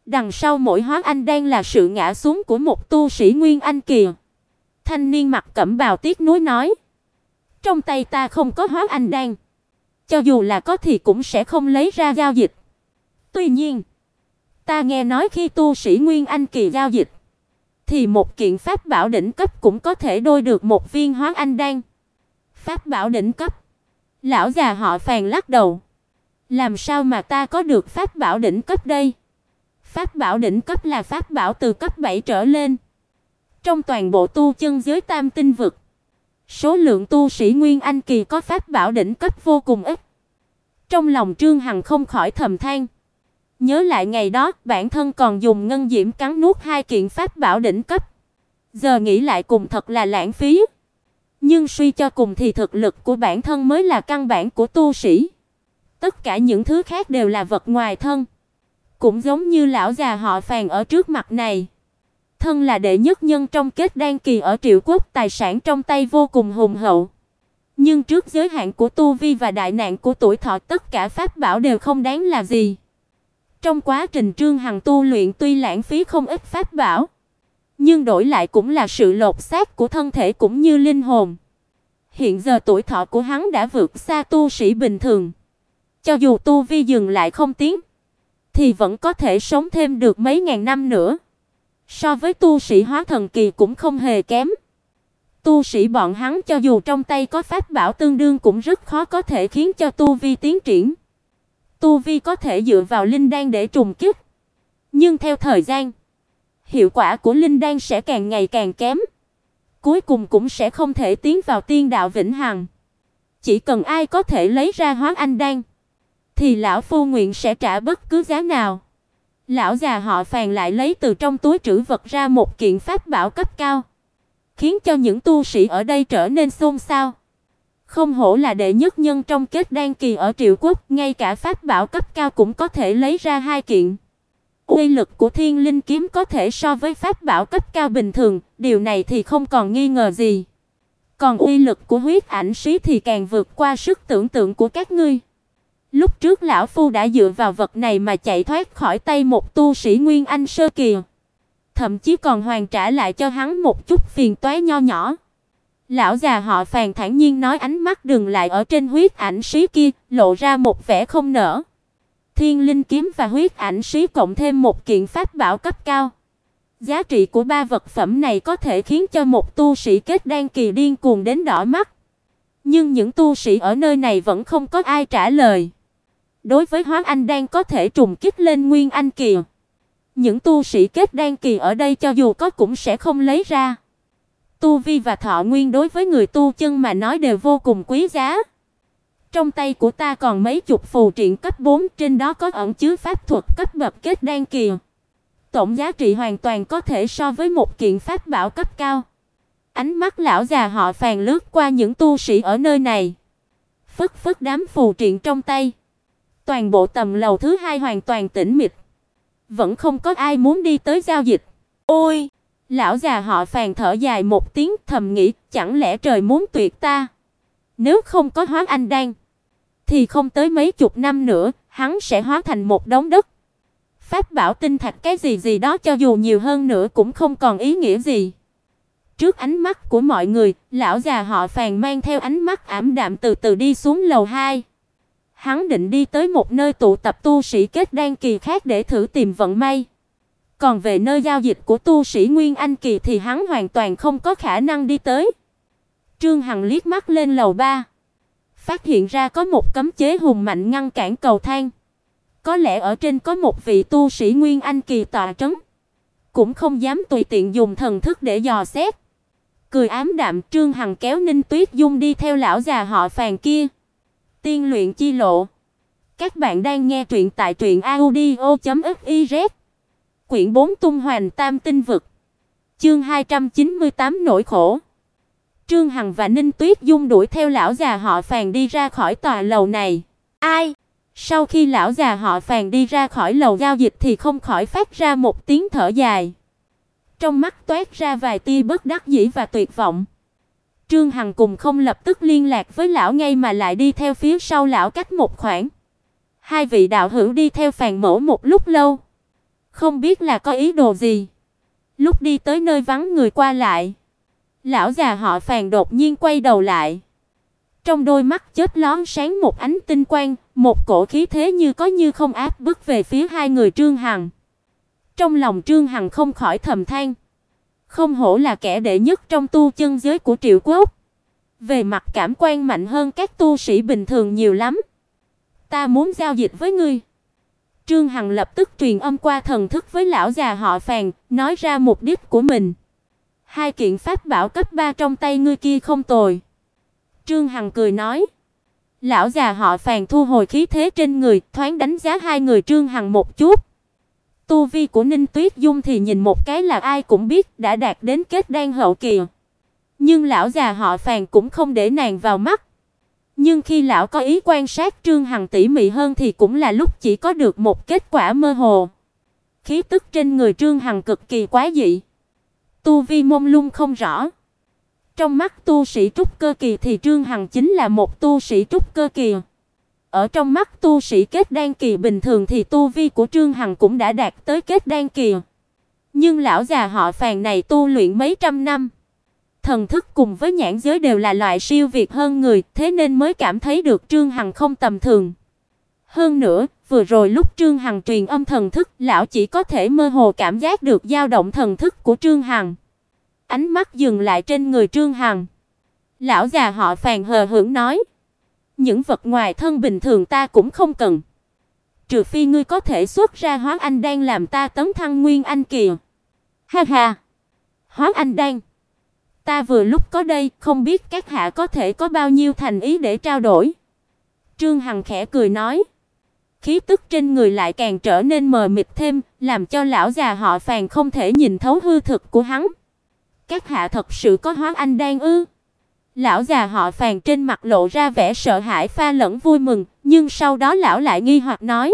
Đằng sau mỗi hóa anh đan là sự ngã xuống của một tu sĩ Nguyên Anh kỳ. Thanh niên mặc cẩm bào tiếc nuối nói: "Trong tay ta không có hóa anh đan, cho dù là có thì cũng sẽ không lấy ra giao dịch. Tuy nhiên, ta nghe nói khi tu sĩ Nguyên Anh kỳ giao dịch thì một kiện pháp bảo đỉnh cấp cũng có thể đôi được một viên hóa anh đan." Pháp bảo đỉnh cấp? Lão già họ Phàn lắc đầu. Làm sao mà ta có được pháp bảo đỉnh cấp đây? Pháp bảo đỉnh cấp là pháp bảo từ cấp 7 trở lên. Trong toàn bộ tu chân giới Tam tinh vực, số lượng tu sĩ Nguyên Anh kỳ có pháp bảo đỉnh cấp vô cùng ít. Trong lòng Trương Hằng không khỏi thầm than. Nhớ lại ngày đó, bản thân còn dùng ngân diễm cắn nuốt 2 kiện pháp bảo đỉnh cấp. Giờ nghĩ lại cùng thật là lãng phí. Nhưng suy cho cùng thì thực lực của bản thân mới là căn bản của tu sĩ. Tất cả những thứ khác đều là vật ngoài thân. Cũng giống như lão già họ Phàn ở trước mặt này. Thân là đệ nhất nhân trong kết đan kỳ ở Triệu Quốc, tài sản trong tay vô cùng hùng hậu. Nhưng trước giới hạn của tu vi và đại nạn của tuổi thọ, tất cả pháp bảo đều không đáng là gì. Trong quá trình Trương Hằng tu luyện tuy lãng phí không ít pháp bảo, nhưng đổi lại cũng là sự lột xác của thân thể cũng như linh hồn. Hiện giờ tuổi thọ của hắn đã vượt xa tu sĩ bình thường. Cho dù tu vi dừng lại không tiến, thì vẫn có thể sống thêm được mấy ngàn năm nữa. So với tu sĩ hóa thần kỳ cũng không hề kém. Tu sĩ bọn hắn cho dù trong tay có pháp bảo tương đương cũng rất khó có thể khiến cho tu vi tiến triển. Tu vi có thể dựa vào linh đan để trùng kích, nhưng theo thời gian, hiệu quả của linh đan sẽ càng ngày càng kém, cuối cùng cũng sẽ không thể tiến vào tiên đạo vĩnh hằng. Chỉ cần ai có thể lấy ra hóa anh đan, thì lão phu nguyện sẽ trả bất cứ giá nào. Lão già họ Phàn lại lấy từ trong túi trữ vật ra một kiện pháp bảo cấp cao, khiến cho những tu sĩ ở đây trở nên xôn xao. Không hổ là đệ nhất nhân trong kết đan kỳ ở Triệu Quốc, ngay cả pháp bảo cấp cao cũng có thể lấy ra 2 kiện. Uy lực của Thiên Linh kiếm có thể so với pháp bảo cấp cao bình thường, điều này thì không còn nghi ngờ gì. Còn uy lực của huyết ảnh xí thì càng vượt qua sức tưởng tượng của các ngươi. Lúc trước lão phu đã dựa vào vật này mà chạy thoát khỏi tay một tu sĩ Nguyên Anh sơ kỳ, thậm chí còn hoàn trả lại cho hắn một chút phiền toái nho nhỏ. Lão già họ Phàn thản nhiên nói, ánh mắt dừng lại ở trên huyết ảnh xí kia, lộ ra một vẻ không nỡ. Thiên Linh kiếm và huyết ảnh xí cộng thêm một kiện pháp bảo cấp cao. Giá trị của 3 vật phẩm này có thể khiến cho một tu sĩ kết đan kỳ điên cuồng đến đỏ mắt. Nhưng những tu sĩ ở nơi này vẫn không có ai trả lời. Đối với hóa anh đan có thể trùng kích lên Nguyên Anh kỳ, những tu sĩ kết đan kỳ ở đây cho dù có cũng sẽ không lấy ra. Tu vi và thọ nguyên đối với người tu chân mà nói đều vô cùng quý giá. Trong tay của ta còn mấy chục phù triện cấp 4, trên đó có ẩn chứa pháp thuật cấp bậc kết đan kỳ. Tổng giá trị hoàn toàn có thể so với một kiện pháp bảo cấp cao. Ánh mắt lão già họ Phàn lướt qua những tu sĩ ở nơi này, phất phất đám phù triện trong tay. Toàn bộ tầng lầu thứ 2 hoàn toàn tĩnh mịch, vẫn không có ai muốn đi tới giao dịch. Ôi! Lão già họ Phàn thở dài một tiếng, thầm nghĩ, chẳng lẽ trời muốn tuyệt ta? Nếu không có hóa anh đan, thì không tới mấy chục năm nữa, hắn sẽ hóa thành một đống đất. Pháp bảo tinh thạch cái gì gì đó cho dù nhiều hơn nữa cũng không còn ý nghĩa gì. Trước ánh mắt của mọi người, lão già họ Phàn mang theo ánh mắt ảm đạm từ từ đi xuống lầu 2. Hắn định đi tới một nơi tụ tập tu sĩ kết đan kỳ khác để thử tìm vận may. Còn về nơi giao dịch của tu sĩ Nguyên Anh kỳ thì hắn hoàn toàn không có khả năng đi tới. Trương Hằng liếc mắt lên lầu 3, phát hiện ra có một cấm chế hùng mạnh ngăn cản cầu thang. Có lẽ ở trên có một vị tu sĩ Nguyên Anh kỳ tọa trấn, cũng không dám tùy tiện dùng thần thức để dò xét. Cười ám đạm, Trương Hằng kéo Ninh Tuyết Dung đi theo lão già họ Phàn kia. Tiên luyện chi lộ. Các bạn đang nghe truyện tại truyệnaudio.fiz. Quyển 4 tung hoành tam tinh vực. Chương 298 nỗi khổ. Trương Hằng và Ninh Tuyết Dung đuổi theo lão già họ Phàn đi ra khỏi tòa lầu này. Ai? Sau khi lão già họ Phàn đi ra khỏi lầu giao dịch thì không khỏi phát ra một tiếng thở dài. Trong mắt toát ra vài tia bất đắc dĩ và tuyệt vọng. Trương Hằng cùng không lập tức liên lạc với lão ngay mà lại đi theo phía sau lão cách một khoảng. Hai vị đạo hữu đi theo Phàn mẫu một lúc lâu, không biết là có ý đồ gì. Lúc đi tới nơi vắng người qua lại, lão già họ Phàn đột nhiên quay đầu lại. Trong đôi mắt chớp lóe sáng một ánh tinh quang, một cổ khí thế như có như không áp bức về phía hai người Trương Hằng. Trong lòng Trương Hằng không khỏi thầm than, không hổ là kẻ đệ nhất trong tu chân giới của Triệu Quốc. Về mặt cảm quan mạnh hơn các tu sĩ bình thường nhiều lắm. Ta muốn giao dịch với ngươi. Trương Hằng lập tức truyền âm qua thần thức với lão già họ Phàn, nói ra mục đích của mình. Hai kiện pháp bảo cấp 3 trong tay ngươi kia không tồi. Trương Hằng cười nói. Lão già họ Phàn thu hồi khí thế trên người, thoáng đánh giá hai người Trương Hằng một chút. Tu vi của Ninh Tuyết Dung thì nhìn một cái là ai cũng biết đã đạt đến kết đan hậu kỳ. Nhưng lão già họ Phàn cũng không để nàng vào mắt. Nhưng khi lão có ý quan sát Trương Hằng tỉ mỉ hơn thì cũng là lúc chỉ có được một kết quả mơ hồ. Khí tức trên người Trương Hằng cực kỳ quái dị. Tu vi mông lung không rõ. Trong mắt tu sĩ trúc cơ kỳ thì Trương Hằng chính là một tu sĩ trúc cơ kỳ. Ở trong mắt tu sĩ kết đan kỳ bình thường thì tu vi của Trương Hằng cũng đã đạt tới kết đan kỳ. Nhưng lão già họ Phàn này tu luyện mấy trăm năm, thần thức cùng với nhãn giới đều là loại siêu việt hơn người, thế nên mới cảm thấy được Trương Hằng không tầm thường. Hơn nữa, vừa rồi lúc Trương Hằng truyền âm thần thức, lão chỉ có thể mơ hồ cảm giác được dao động thần thức của Trương Hằng. Ánh mắt dừng lại trên người Trương Hằng. Lão già họ Phàn hờ hững nói: "Những vật ngoài thân bình thường ta cũng không cần, trừ phi ngươi có thể xuất ra Hóa Anh Đan làm ta tấn thăng Nguyên Anh kỳ." Ha ha, Hóa Anh Đan. Ta vừa lúc có đây, không biết các hạ có thể có bao nhiêu thành ý để trao đổi. Trương Hằng khẽ cười nói. Khí tức trên người lại càng trở nên mờ mịt thêm, làm cho lão già họ Phàn không thể nhìn thấu hư thực của hắn. Các hạ thật sự có Hóa Anh Đan ư? Lão già họ Phàn trên mặt lộ ra vẻ sợ hãi pha lẫn vui mừng, nhưng sau đó lão lại nghi hoặc nói: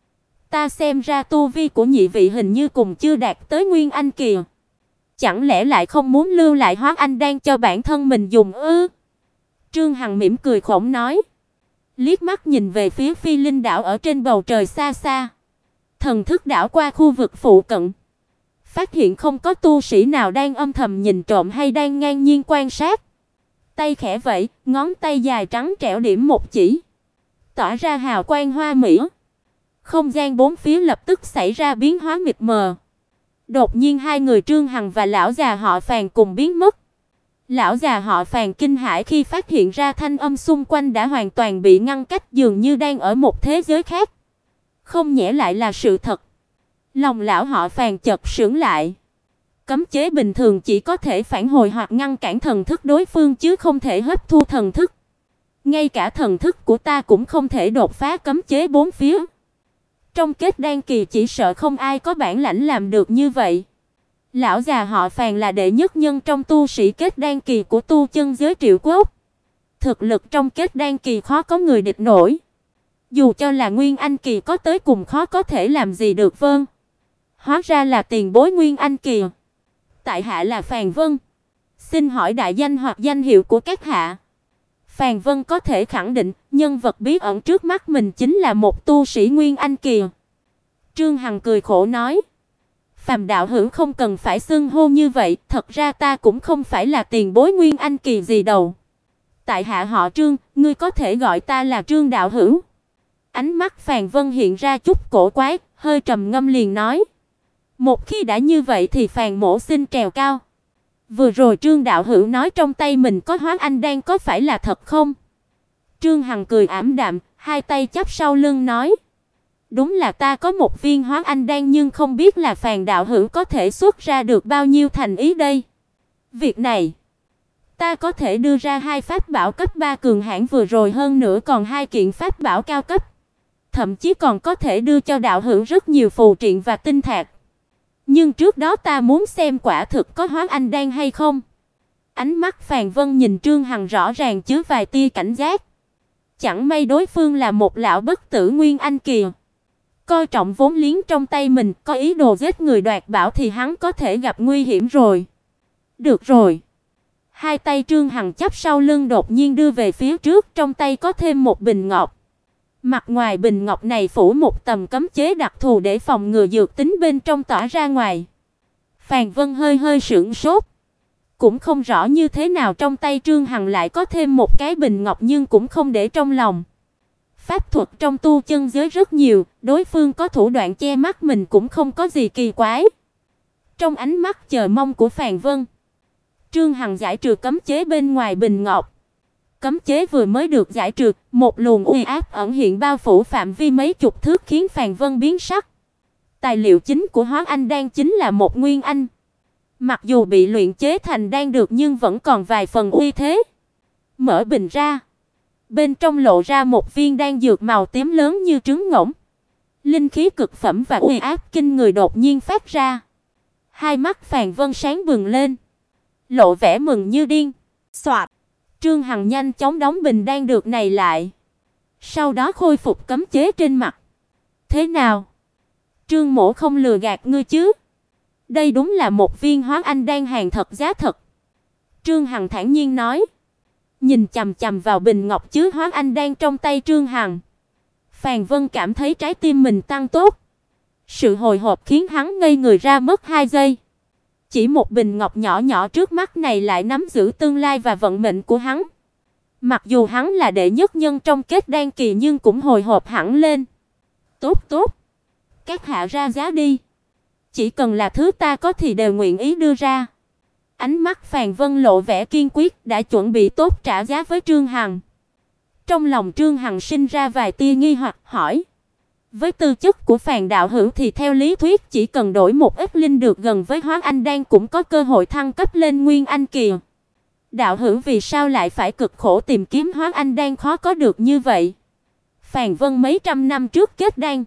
"Ta xem ra tu vi của nhị vị hình như cùng chưa đạt tới Nguyên Anh kỳ. Chẳng lẽ lại không muốn lưu lại Hóa Anh Đan cho bản thân mình dùng ư?" Trương Hằng mỉm cười khổng nói, liếc mắt nhìn về phía Phi Linh đảo ở trên bầu trời xa xa. Thần thức đảo qua khu vực phụ cận, phát hiện không có tu sĩ nào đang âm thầm nhìn trộm hay đang ngang nhiên quan sát. Tay khẽ vẫy, ngón tay dài trắng trẻo điểm một chỉ, tỏa ra hào quang hoa mỹ. Không gian bốn phía lập tức xảy ra biến hóa mịt mờ. Đột nhiên hai người Trương Hằng và lão già họ Phàn cùng biến mất. Lão già họ Phàn kinh hãi khi phát hiện ra thanh âm xung quanh đã hoàn toàn bị ngăn cách, dường như đang ở một thế giới khác. Không nhẽ lại là sự thật. Lòng lão họ Phàn chợt sững lại. Cấm chế bình thường chỉ có thể phản hồi hoặc ngăn cản thần thức đối phương chứ không thể hấp thu thần thức. Ngay cả thần thức của ta cũng không thể đột phá cấm chế bốn phía. Trong kết đan kỳ chỉ sợ không ai có bản lãnh làm được như vậy. Lão già họ Phàn là đệ nhất nhân trong tu sĩ kết đan kỳ của tu chân giới Triệu Quốc. Thực lực trong kết đan kỳ khó có người địch nổi. Dù cho là Nguyên Anh kỳ có tới cùng khó có thể làm gì được. Vâng, hóa ra là tiền bối Nguyên Anh kỳ. Tại hạ là Phàn Vân. Xin hỏi đại danh hoặc danh hiệu của các hạ? Phàn Vân có thể khẳng định, nhân vật bí ẩn trước mắt mình chính là một tu sĩ Nguyên Anh kỳ. Trương Hằng cười khổ nói: "Phàm đạo hữu không cần phải xưng hô như vậy, thật ra ta cũng không phải là tiền bối Nguyên Anh kỳ gì đâu. Tại hạ họ Trương, ngươi có thể gọi ta là Trương đạo hữu." Ánh mắt Phàn Vân hiện ra chút cổ quái, hơi trầm ngâm liền nói: "Một khi đã như vậy thì Phàn mỗ xin trèo cao. Vừa rồi Trương đạo hữu nói trong tay mình có Hóa Anh Đan có phải là thật không?" Trương Hằng cười ảm đạm, hai tay chắp sau lưng nói: "Đúng là ta có một viên Hóa Anh Đan, nhưng không biết là Phàn đạo hữu có thể xuất ra được bao nhiêu thành ý đây. Việc này, ta có thể đưa ra hai pháp bảo cấp 3 cường hãn vừa rồi, hơn nữa còn hai kiện pháp bảo cao cấp. Thậm chí còn có thể đưa cho đạo hữu rất nhiều phù triện và tinh thạch. Nhưng trước đó ta muốn xem quả thực có Hóa Anh Đan hay không." Ánh mắt Phàn Vân nhìn Trương Hằng rõ ràng chứa vài tia cảnh giác. Chẳng may đối phương là một lão bất tử Nguyên Anh kỳ, coi trọng vốn liếng trong tay mình, có ý đồ giết người đoạt bảo thì hắn có thể gặp nguy hiểm rồi. Được rồi. Hai tay Trương Hằng chắp sau lưng đột nhiên đưa về phía trước, trong tay có thêm một bình ngọc. Mặt ngoài bình ngọc này phủ một tầng cấm chế đặc thù để phòng ngừa dược tính bên trong tỏa ra ngoài. Phàn Vân hơi hơi sửng sốt, cũng không rõ như thế nào trong tay Trương Hằng lại có thêm một cái bình ngọc nhưng cũng không để trong lòng. Pháp thuật trong tu chân giới rất nhiều, đối phương có thủ đoạn che mắt mình cũng không có gì kỳ quái. Trong ánh mắt chờ mong của Phàn Vân, Trương Hằng giải trừ cấm chế bên ngoài bình ngọc. Cấm chế vừa mới được giải trừ, một luồng uy áp ẩn hiện bao phủ phạm vi mấy chục thước khiến Phàn Vân biến sắc. Tài liệu chính của Hóa Anh đan chính là một nguyên anh. Mặc dù bị luyện chế thành đan được nhưng vẫn còn vài phần uy thế. Mở bình ra, bên trong lộ ra một viên đan dược màu tím lớn như trứng ngỗng. Linh khí cực phẩm và uy áp kinh người đột nhiên phát ra. Hai mắt Phàn Vân sáng bừng lên, lộ vẻ mừng như điên. Soạt, Trương Hằng nhanh chóng đóng bình đan dược này lại, sau đó khôi phục cấm chế trên mặt. Thế nào? Trương mỗ không lừa gạt ngươi chứ? Đây đúng là một viên Hóa Anh đan hàng thật giá thật. Trương Hằng thản nhiên nói. Nhìn chằm chằm vào bình ngọc chứa Hóa Anh đan trong tay Trương Hằng, Phàn Vân cảm thấy trái tim mình tăng tốc. Sự hồi hộp khiến hắn ngây người ra mất 2 giây. Chỉ một bình ngọc nhỏ nhỏ trước mắt này lại nắm giữ tương lai và vận mệnh của hắn. Mặc dù hắn là đệ nhất nhân trong kết đan kỳ nhưng cũng hồi hộp hẳn lên. Tốt tốt, các hạ ra giá đi. Chỉ cần là thứ ta có thì đều nguyện ý đưa ra. Ánh mắt Phàn Vân lộ vẻ kiên quyết, đã chuẩn bị tốt trả giá với Trương Hằng. Trong lòng Trương Hằng sinh ra vài tia nghi hoặc, hỏi: với tư chất của Phàn đạo hữu thì theo lý thuyết chỉ cần đổi một ít linh được gần với Hóa Anh đan cũng có cơ hội thăng cấp lên Nguyên Anh kỳ. Đạo hữu vì sao lại phải cực khổ tìm kiếm Hóa Anh đan khó có được như vậy? Phàn Vân mấy trăm năm trước kết đan,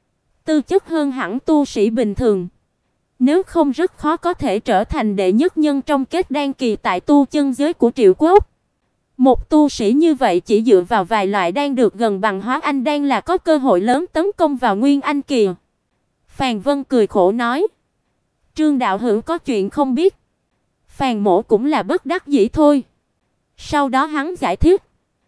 tư chất hơn hẳn tu sĩ bình thường. Nếu không rất khó có thể trở thành đệ nhất nhân trong kết đan kỳ tại tu chân giới của Triệu Quốc. Một tu sĩ như vậy chỉ dựa vào vài loại đan được gần bằng Hóa Anh đan là có cơ hội lớn tấn công vào Nguyên Anh kỳ. Phàn Vân cười khổ nói: Trương đạo hữu có chuyện không biết. Phàn mỗ cũng là bất đắc dĩ thôi. Sau đó hắn giải thích: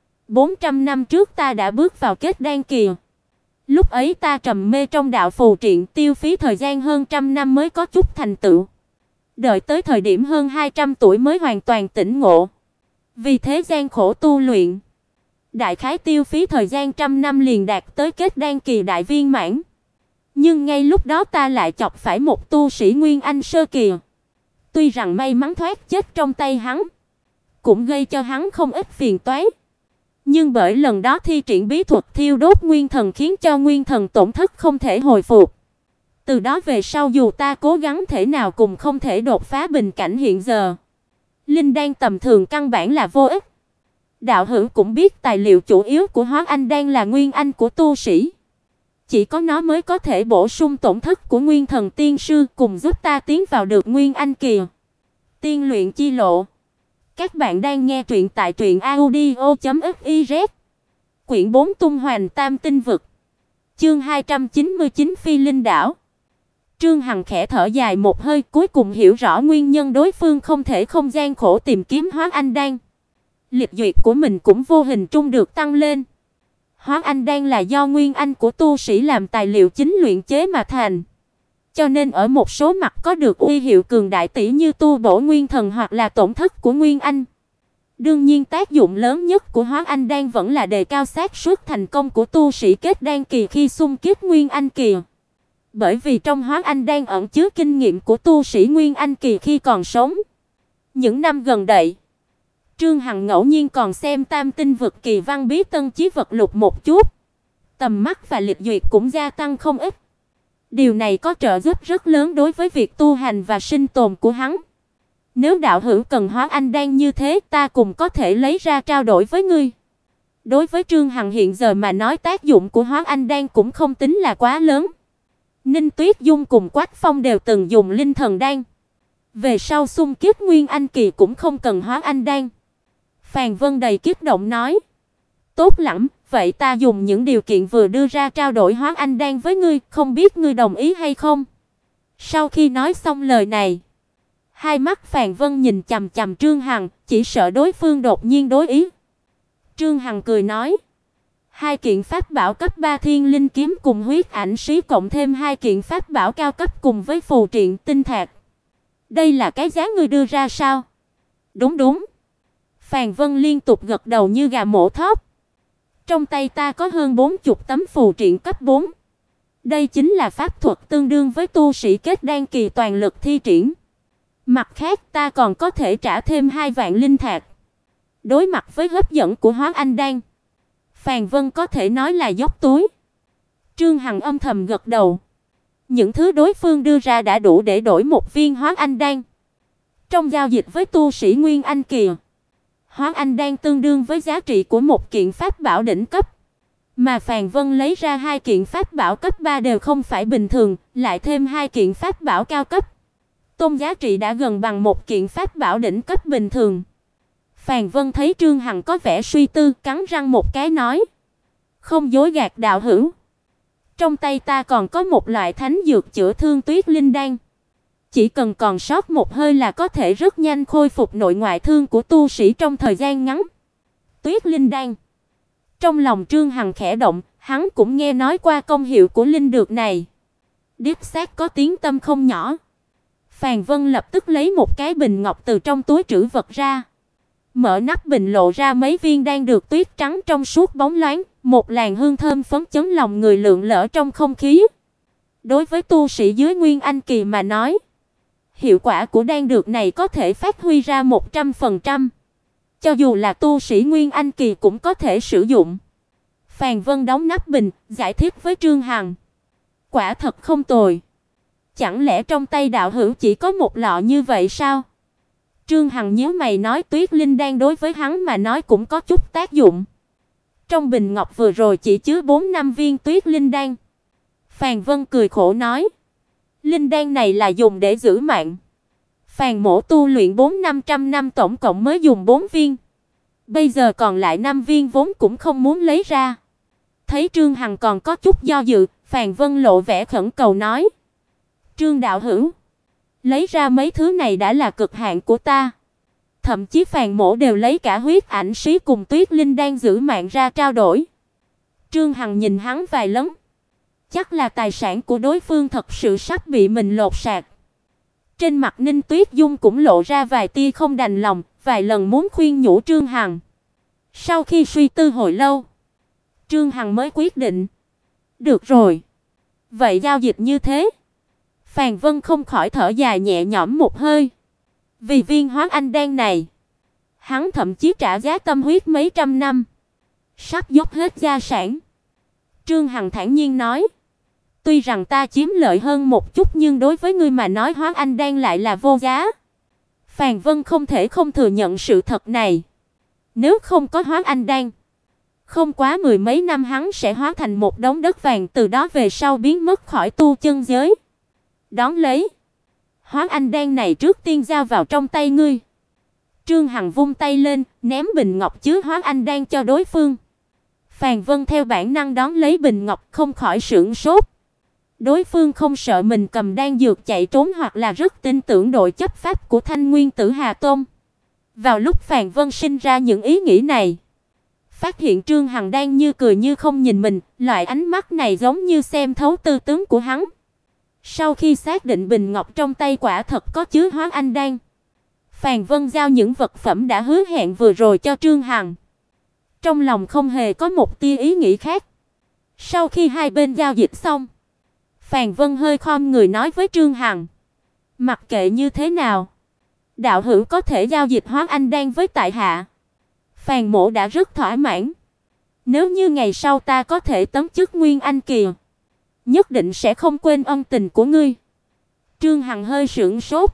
400 năm trước ta đã bước vào kết đan kỳ. Lúc ấy ta trầm mê trong đạo phù triện, tiêu phí thời gian hơn trăm năm mới có chút thành tựu. Đợi tới thời điểm hơn 200 tuổi mới hoàn toàn tỉnh ngộ. Vì thế gian khổ tu luyện, đại khái tiêu phí thời gian trăm năm liền đạt tới kết đan kỳ đại viên mãn. Nhưng ngay lúc đó ta lại chọc phải một tu sĩ Nguyên Anh sơ kỳ. Tuy rằng may mắn thoát chết trong tay hắn, cũng gây cho hắn không ít phiền toái. Nhưng bởi lần đó thi triển bí thuật thiêu đốt nguyên thần khiến cho nguyên thần tổn thất không thể hồi phục. Từ đó về sau dù ta cố gắng thể nào cũng không thể đột phá bình cảnh hiện giờ. Linh đan tầm thường căn bản là vô ích. Đạo hữu cũng biết tài liệu chủ yếu của Hóa Anh đan là nguyên anh của tu sĩ. Chỉ có nó mới có thể bổ sung tổn thất của nguyên thần tiên sư cùng giúp ta tiến vào được Nguyên Anh kỳ. Tiên luyện chi lộ. Các bạn đang nghe truyện tại truyệnaudio.fiz. Quyển 4 Tung Hoành Tam Tinh Vực. Chương 299 Phi Linh Đảo. Trương Hằng khẽ thở dài một hơi, cuối cùng hiểu rõ nguyên nhân đối phương không thể không gian khổ tìm kiếm Hóa Anh đan. Liệt duyệt của mình cũng vô hình trung được tăng lên. Hóa Anh đan là do nguyên anh của tu sĩ làm tài liệu chính luyện chế mà thành. Cho nên ở một số mặt có được uy hiệu cường đại tỷ như tu bổ nguyên thần hoặc là tổn thất của nguyên anh. Đương nhiên tác dụng lớn nhất của Hóa Anh đan vẫn là đề cao xác suất thành công của tu sĩ kết đan kỳ khi xung kích Nguyên Anh kỳ. Bởi vì trong Hóa Anh đan ẩn chứa kinh nghiệm của tu sĩ Nguyên Anh kỳ khi còn sống. Những năm gần đây, Trương Hằng ngẫu nhiên còn xem Tam Tinh Vực Kỳ Văn Bí Tân Chí Vật Lục một chút. Tầm mắt và lịch duyệt cũng gia tăng không ít. Điều này có trợ giúp rất lớn đối với việc tu hành và sinh tồn của hắn. Nếu đạo hữu cần Hóa Anh đan như thế, ta cùng có thể lấy ra trao đổi với ngươi. Đối với Trương Hằng hiện giờ mà nói, tác dụng của Hóa Anh đan cũng không tính là quá lớn. Ninh Tuyết Dung cùng Quách Phong đều từng dùng Linh Thần đan. Về sau xung kích Nguyên Anh kỳ cũng không cần Hóa Anh đan. Phàn Vân đầy kích động nói: "Tốt lắm, vậy ta dùng những điều kiện vừa đưa ra trao đổi Hóa Anh đan với ngươi, không biết ngươi đồng ý hay không?" Sau khi nói xong lời này, hai mắt Phàn Vân nhìn chằm chằm Trương Hằng, chỉ sợ đối phương đột nhiên đối ý. Trương Hằng cười nói: 2 kiện pháp bảo cấp 3 Thiên Linh kiếm cùng huyết ảnh xí cộng thêm 2 kiện pháp bảo cao cấp cùng với phù triện tinh thạch. Đây là cái giá ngươi đưa ra sao? Đúng đúng. Phàn Vân liên tục gật đầu như gà mổ thóc. Trong tay ta có hơn 40 tấm phù triện cấp 4. Đây chính là pháp thuật tương đương với tu sĩ kết đan kỳ toàn lực thi triển. Mặt khác ta còn có thể trả thêm 2 vạn linh thạch. Đối mặt với hấp dẫn của Hóa Anh đan, Phàn Vân có thể nói là dốc túi. Trương Hằng âm thầm gật đầu. Những thứ đối phương đưa ra đã đủ để đổi một viên Hóa Anh đan. Trong giao dịch với tu sĩ Nguyên Anh kỳ, Hóa Anh đan tương đương với giá trị của một kiện pháp bảo đỉnh cấp. Mà Phàn Vân lấy ra 2 kiện pháp bảo cấp 3 đều không phải bình thường, lại thêm 2 kiện pháp bảo cao cấp. Tôn giá trị đã gần bằng một kiện pháp bảo đỉnh cấp bình thường. Phàn Vân thấy Trương Hằng có vẻ suy tư, cắn răng một cái nói: "Không dối gạt đạo hữu, trong tay ta còn có một loại thánh dược chữa thương Tuyết Linh đan. Chỉ cần còn sót một hơi là có thể rất nhanh khôi phục nội ngoại thương của tu sĩ trong thời gian ngắn." Tuyết Linh đan. Trong lòng Trương Hằng khẽ động, hắn cũng nghe nói qua công hiệu của linh dược này. Đích xác có tiếng tâm không nhỏ. Phàn Vân lập tức lấy một cái bình ngọc từ trong túi trữ vật ra. Mở nắp bình lộ ra mấy viên đan dược tuyết trắng trong suốt bóng loáng, một làn hương thơm phấn chấn lòng người lượn lờ trong không khí. Đối với tu sĩ dưới Nguyên Anh kỳ mà nói, hiệu quả của đan dược này có thể phát huy ra 100%. Cho dù là tu sĩ Nguyên Anh kỳ cũng có thể sử dụng. Phàn Vân đóng nắp bình, giải thích với Trương Hằng: "Quả thật không tồi. Chẳng lẽ trong tay đạo hữu chỉ có một lọ như vậy sao?" Trương Hằng nhíu mày nói Tuyết Linh đan đối với hắn mà nói cũng có chút tác dụng. Trong bình ngọc vừa rồi chỉ chứa 4-5 viên Tuyết Linh đan. Phàn Vân cười khổ nói: "Linh đan này là dùng để giữ mạng. Phàn mỗ tu luyện 400-500 năm tổng cộng mới dùng 4 viên. Bây giờ còn lại 5 viên vốn cũng không muốn lấy ra." Thấy Trương Hằng còn có chút do dự, Phàn Vân lộ vẻ khẩn cầu nói: "Trương đạo hữu, lấy ra mấy thứ này đã là cực hạn của ta. Thậm chí Phàn mỗ đều lấy cả huyết ảnh xí cùng Tuyết Linh đan giữ mạng ra trao đổi." Trương Hằng nhìn hắn vài lần. Chắc là tài sản của đối phương thật sự sắp bị mình lột sạch. Trên mặt Ninh Tuyết Dung cũng lộ ra vài tia không đành lòng, vài lần muốn khuyên nhủ Trương Hằng. Sau khi suy tư hồi lâu, Trương Hằng mới quyết định: "Được rồi, vậy giao dịch như thế." Phàn Vân không khỏi thở dài nhẹ nhõm một hơi. Vì viên Hóa Anh đan này, hắn thậm chí trả giá tâm huyết mấy trăm năm, sắp dốc hết gia sản. Trương Hằng thản nhiên nói: "Tuy rằng ta chiếm lợi hơn một chút nhưng đối với ngươi mà nói Hóa Anh đan lại là vô giá." Phàn Vân không thể không thừa nhận sự thật này. Nếu không có Hóa Anh đan, không quá 10 mấy năm hắn sẽ hóa thành một đống đất vàng, từ đó về sau biến mất khỏi tu chân giới. Đón lấy, Hóa Anh đan này trước tiên giao vào trong tay ngươi." Trương Hằng vung tay lên, ném bình ngọc chứa Hóa Anh đan cho đối phương. Phàn Vân theo bản năng đón lấy bình ngọc, không khỏi sửng sốt. Đối phương không sợ mình cầm đan dược chạy trốn hoặc là rất tin tưởng đội chấp pháp của Thanh Nguyên Tử Hà Tôn. Vào lúc Phàn Vân sinh ra những ý nghĩ này, phát hiện Trương Hằng đang như cười như không nhìn mình, loại ánh mắt này giống như xem thấu tư tướng của hắn. Sau khi xác định bình ngọc trong tay quả thật có chứa Hóa Anh đan, Phàn Vân giao những vật phẩm đã hứa hẹn vừa rồi cho Trương Hằng. Trong lòng không hề có một tia ý nghĩ khác. Sau khi hai bên giao dịch xong, Phàn Vân hơi khom người nói với Trương Hằng: "Mặc kệ như thế nào, đạo hữu có thể giao dịch Hóa Anh đan với tại hạ, Phàn mỗ đã rất thỏa mãn. Nếu như ngày sau ta có thể tấn chức Nguyên Anh kỳ, nhất định sẽ không quên ân tình của ngươi." Trương Hằng hơi sửng sốt.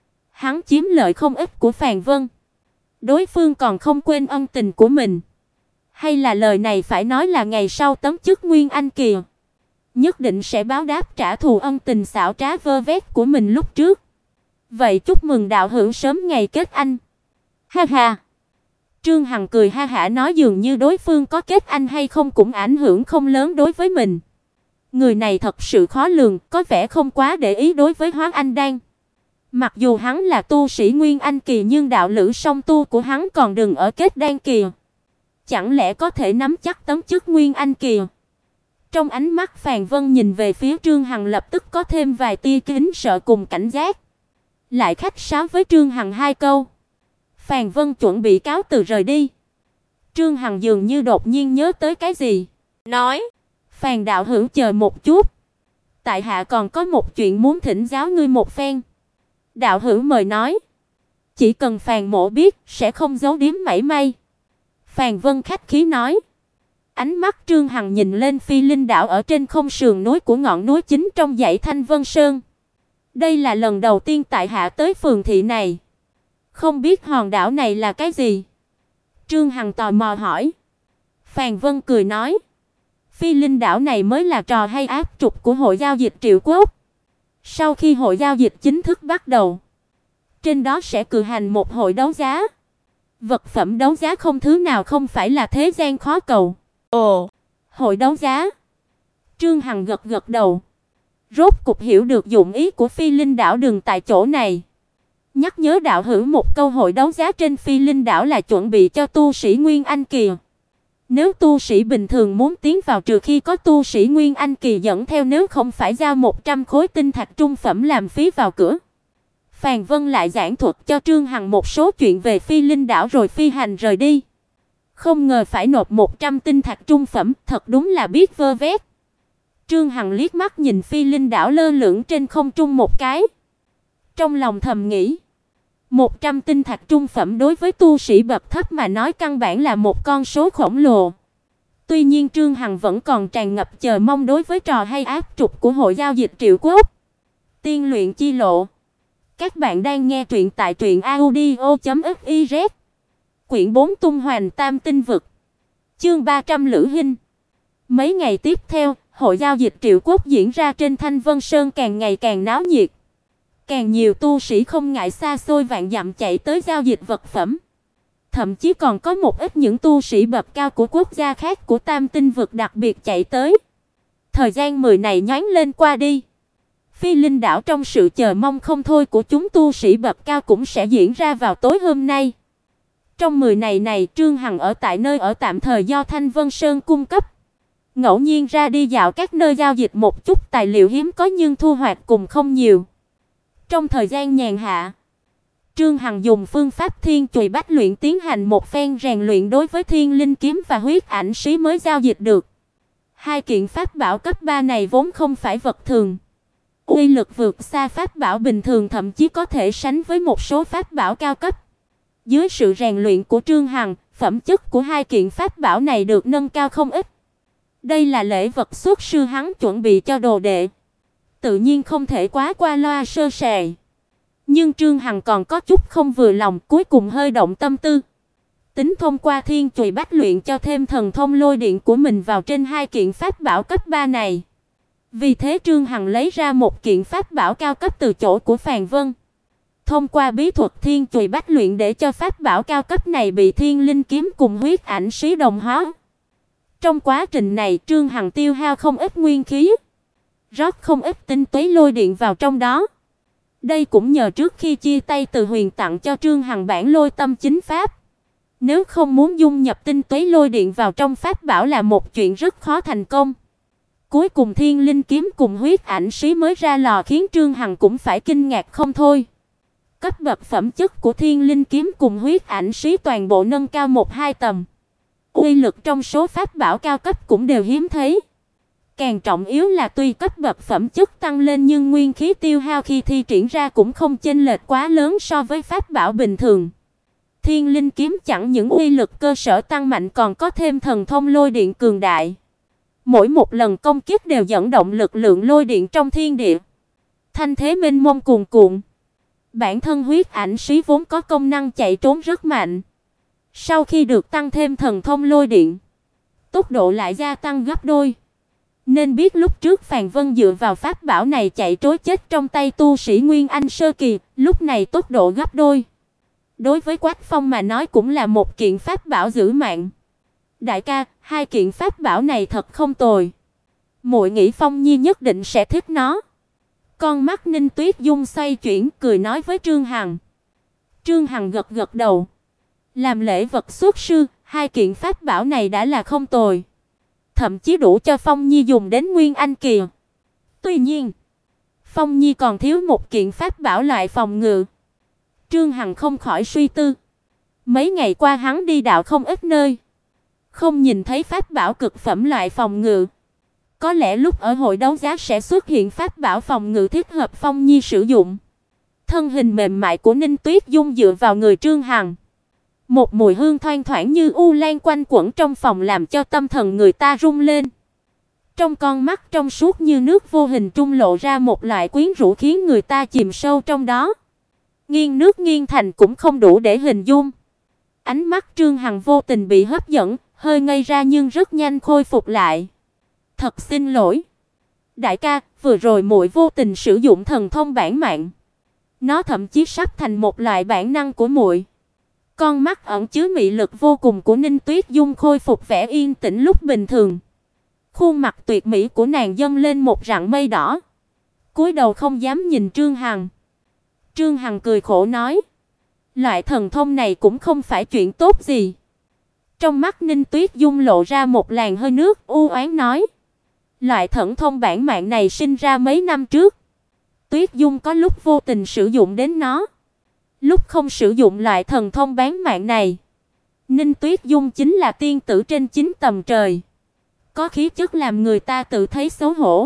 Hắn chiếm lợi không ít của Phàn Vân, đối phương còn không quên ân tình của mình. Hay là lời này phải nói là ngày sau tấn chức Nguyên Anh kỳ, nhất định sẽ báo đáp trả thù ân tình xảo trá vơ vét của mình lúc trước. Vậy chúc mừng đạo hữu sớm ngày kết anh. Ha ha. Trương Hằng cười ha hả nói dường như đối phương có kết anh hay không cũng ảnh hưởng không lớn đối với mình. Người này thật sự khó lường, có vẻ không quá để ý đối với Hóa Anh đan. Mặc dù hắn là tu sĩ Nguyên Anh kỳ nhưng đạo lữ song tu của hắn còn đừng ở kết đan kỳ. chẳng lẽ có thể nắm chắc tấm chức Nguyên Anh Kỳ? Trong ánh mắt Phàn Vân nhìn về phía Trương Hằng lập tức có thêm vài tia kính sợ cùng cảnh giác. Lại khách sáo với Trương Hằng hai câu. Phàn Vân chuẩn bị cáo từ rời đi. Trương Hằng dường như đột nhiên nhớ tới cái gì, nói: "Phàn đạo hữu chờ một chút, tại hạ còn có một chuyện muốn thỉnh giáo ngươi một phen." Đạo hữu mời nói. Chỉ cần Phàn mỗ biết, sẽ không giấu giếm mảy may. Phàn Vân khách khí nói. Ánh mắt Trương Hằng nhìn lên Phi Linh đảo ở trên không sườn núi của ngọn núi chính trong dãy Thanh Vân Sơn. Đây là lần đầu tiên tại hạ tới phường thị này, không biết hòn đảo này là cái gì? Trương Hằng tò mò hỏi. Phàn Vân cười nói, Phi Linh đảo này mới là trò hay áp trục của hội giao dịch Triệu Quốc. Sau khi hội giao dịch chính thức bắt đầu, trên đó sẽ cử hành một hội đấu giá. Vật phẩm đấu giá không thứ nào không phải là thế gian khó cầu. Ồ, hội đấu giá. Trương Hằng gật gật đầu. Rốt cục hiểu được dụng ý của Phi Linh đảo đừng tại chỗ này. Nhắc nhớ đạo hữu một câu, hội đấu giá trên Phi Linh đảo là chuẩn bị cho tu sĩ Nguyên Anh Kỳ. Nếu tu sĩ bình thường muốn tiến vào, trừ khi có tu sĩ Nguyên Anh Kỳ dẫn theo, nếu không phải giao 100 khối tinh thạch trung phẩm làm phí vào cửa. Phàn Vân lại giảng thuật cho Trương Hằng một số chuyện về Phi Linh đảo rồi phi hành rời đi. Không ngờ phải nộp 100 tinh thạch trung phẩm, thật đúng là biết vơ vét. Trương Hằng liếc mắt nhìn Phi Linh đảo lơ lửng trên không trung một cái. Trong lòng thầm nghĩ, 100 tinh thạch trung phẩm đối với tu sĩ bậc thấp mà nói căn bản là một con số khổng lồ. Tuy nhiên Trương Hằng vẫn còn tràn ngập chờ mong đối với trò hay áp trục của hội giao dịch Triệu Quốc. Tiên luyện chi lộ. Các bạn đang nghe truyện tại truyệnaudio.fiz. Quyển 4 Tung Hoành Tam Tinh Vực. Chương 300 Lữ Hinh. Mấy ngày tiếp theo, hội giao dịch Triệu Quốc diễn ra trên Thanh Vân Sơn càng ngày càng náo nhiệt. Càng nhiều tu sĩ không ngại xa xôi vạn dặm chạy tới giao dịch vật phẩm. Thậm chí còn có một ít những tu sĩ bậc cao của quốc gia khác của Tam Tinh Vực đặc biệt chạy tới. Thời gian 10 này nhoáng lên qua đi. Phi Linh đảo trong sự chờ mong không thôi của chúng tu sĩ bậc cao cũng sẽ diễn ra vào tối hôm nay. Trong 10 ngày này, Trương Hằng ở tại nơi ở tạm thời do Thanh Vân Sơn cung cấp. Ngẫu nhiên ra đi dạo các nơi giao dịch một chút tài liệu hiếm có nhưng thu hoạch cùng không nhiều. Trong thời gian nhàn hạ, Trương Hằng dùng phương pháp Thiên Chùy Bách luyện tiến hành một phen rèn luyện đối với Thiên Linh kiếm và Huyết Ảnh Xí mới giao dịch được. Hai kiện pháp bảo cấp 3 này vốn không phải vật thường. Uy lực vượt xa pháp bảo bình thường, thậm chí có thể sánh với một số pháp bảo cao cấp. Dưới sự rèn luyện của Trương Hằng, phẩm chất của hai kiện pháp bảo này được nâng cao không ít. Đây là lễ vật xuất sư hắn chuẩn bị cho đồ đệ, tự nhiên không thể quá qua loa sơ sài. Nhưng Trương Hằng còn có chút không vừa lòng, cuối cùng hơi động tâm tư, tính thông qua Thiên Chùy Bách luyện cho thêm thần thông lôi điện của mình vào trên hai kiện pháp bảo cấp 3 này. Vì thế Trương Hằng lấy ra một kiện pháp bảo cao cấp từ chỗ của Phàn Vân. Thông qua bí thuật Thiên Chùy Bách luyện để cho pháp bảo cao cấp này bị Thiên Linh kiếm cùng Huyết Ảnh Xí đồng hóa. Trong quá trình này, Trương Hằng tiêu hao không ít nguyên khí, rót không ít tinh túy lôi điện vào trong đó. Đây cũng nhờ trước khi chia tay Từ Huyền tặng cho Trương Hằng bản Lôi Tâm Chính Pháp. Nếu không muốn dung nhập tinh túy lôi điện vào trong pháp bảo là một chuyện rất khó thành công. Cuối cùng Thiên Linh kiếm cùng Huyết Ảnh Xí mới ra lò khiến Trương Hằng cũng phải kinh ngạc không thôi. Cấp bậc phẩm chất của Thiên Linh kiếm cùng Huyết Ảnh Xí toàn bộ nâng cao 1-2 tầng. Uy lực trong số pháp bảo cao cấp cũng đều hiếm thấy. Càng trọng yếu là tuy cấp bậc phẩm chất tăng lên nhưng nguyên khí tiêu hao khi thi triển ra cũng không chênh lệch quá lớn so với pháp bảo bình thường. Thiên Linh kiếm chẳng những uy lực cơ sở tăng mạnh còn có thêm thần thông lôi điện cường đại. Mỗi một lần công kích đều dẫn động lực lượng lôi điện trong thiên địa. Thanh thế mênh mông cuồn cuộn. Bản thân Huyết Ảnh Xí vốn có công năng chạy trốn rất mạnh. Sau khi được tăng thêm thần thông lôi điện, tốc độ lại gia tăng gấp đôi. Nên biết lúc trước Phàn Vân dựa vào pháp bảo này chạy trối chết trong tay tu sĩ Nguyên Anh sơ kỳ, lúc này tốc độ gấp đôi. Đối với Quách Phong mà nói cũng là một kiện pháp bảo giữ mạng. Đại ca, hai kiện pháp bảo này thật không tồi. Muội nghĩ Phong Nhi nhất định sẽ thích nó. Con mắt Ninh Tuyết Dung xoay chuyển cười nói với Trương Hằng. Trương Hằng gật gật đầu. Làm lễ vật xuất sư, Hai kiện pháp bảo này đã là không tồi, thậm chí đủ cho Phong Nhi dùng đến Nguyên Anh kỳ. Tuy nhiên, Phong Nhi còn thiếu một kiện pháp bảo loại phòng ngự. Trương Hằng không khỏi suy tư. Mấy ngày qua hắn đi đạo không ít nơi, không nhìn thấy pháp bảo cực phẩm loại phòng ngự. Có lẽ lúc ở hội đấu giá sẽ xuất hiện pháp bảo phòng ngự thích hợp Phong Nhi sử dụng. Thân hình mềm mại của Ninh Tuyết Dung dựa vào người Trương Hằng. Một mùi hương thoang thoảng như u lan quanh quẩn trong phòng làm cho tâm thần người ta rung lên. Trong con mắt trong suốt như nước vô hình trung lộ ra một loại quyến rũ khiến người ta chìm sâu trong đó. Nghiêng nước nghiêng thành cũng không đủ để hình dung. Ánh mắt Trương Hằng vô tình bị hấp dẫn, hơi ngây ra nhưng rất nhanh khôi phục lại. Thật xin lỗi. Đại ca, vừa rồi muội vô tình sử dụng thần thông bản mạng. Nó thậm chí sắp thành một loại bản năng của muội. Con mắt ẩn chứa mị lực vô cùng của Ninh Tuyết Dung khôi phục vẻ yên tĩnh lúc bình thường. Khuôn mặt tuyệt mỹ của nàng dâng lên một rặng mây đỏ. Cúi đầu không dám nhìn Trương Hằng. Trương Hằng cười khổ nói, loại thần thông này cũng không phải chuyện tốt gì. Trong mắt Ninh Tuyết Dung lộ ra một làn hơi nước, u oán nói, loại thần thông bản mạng này sinh ra mấy năm trước. Tuyết Dung có lúc vô tình sử dụng đến nó, lúc không sử dụng loại thần thông bản mạng này. Ninh Tuyết Dung chính là tiên tử trên 9 tầng trời, có khí chất làm người ta tự thấy xấu hổ.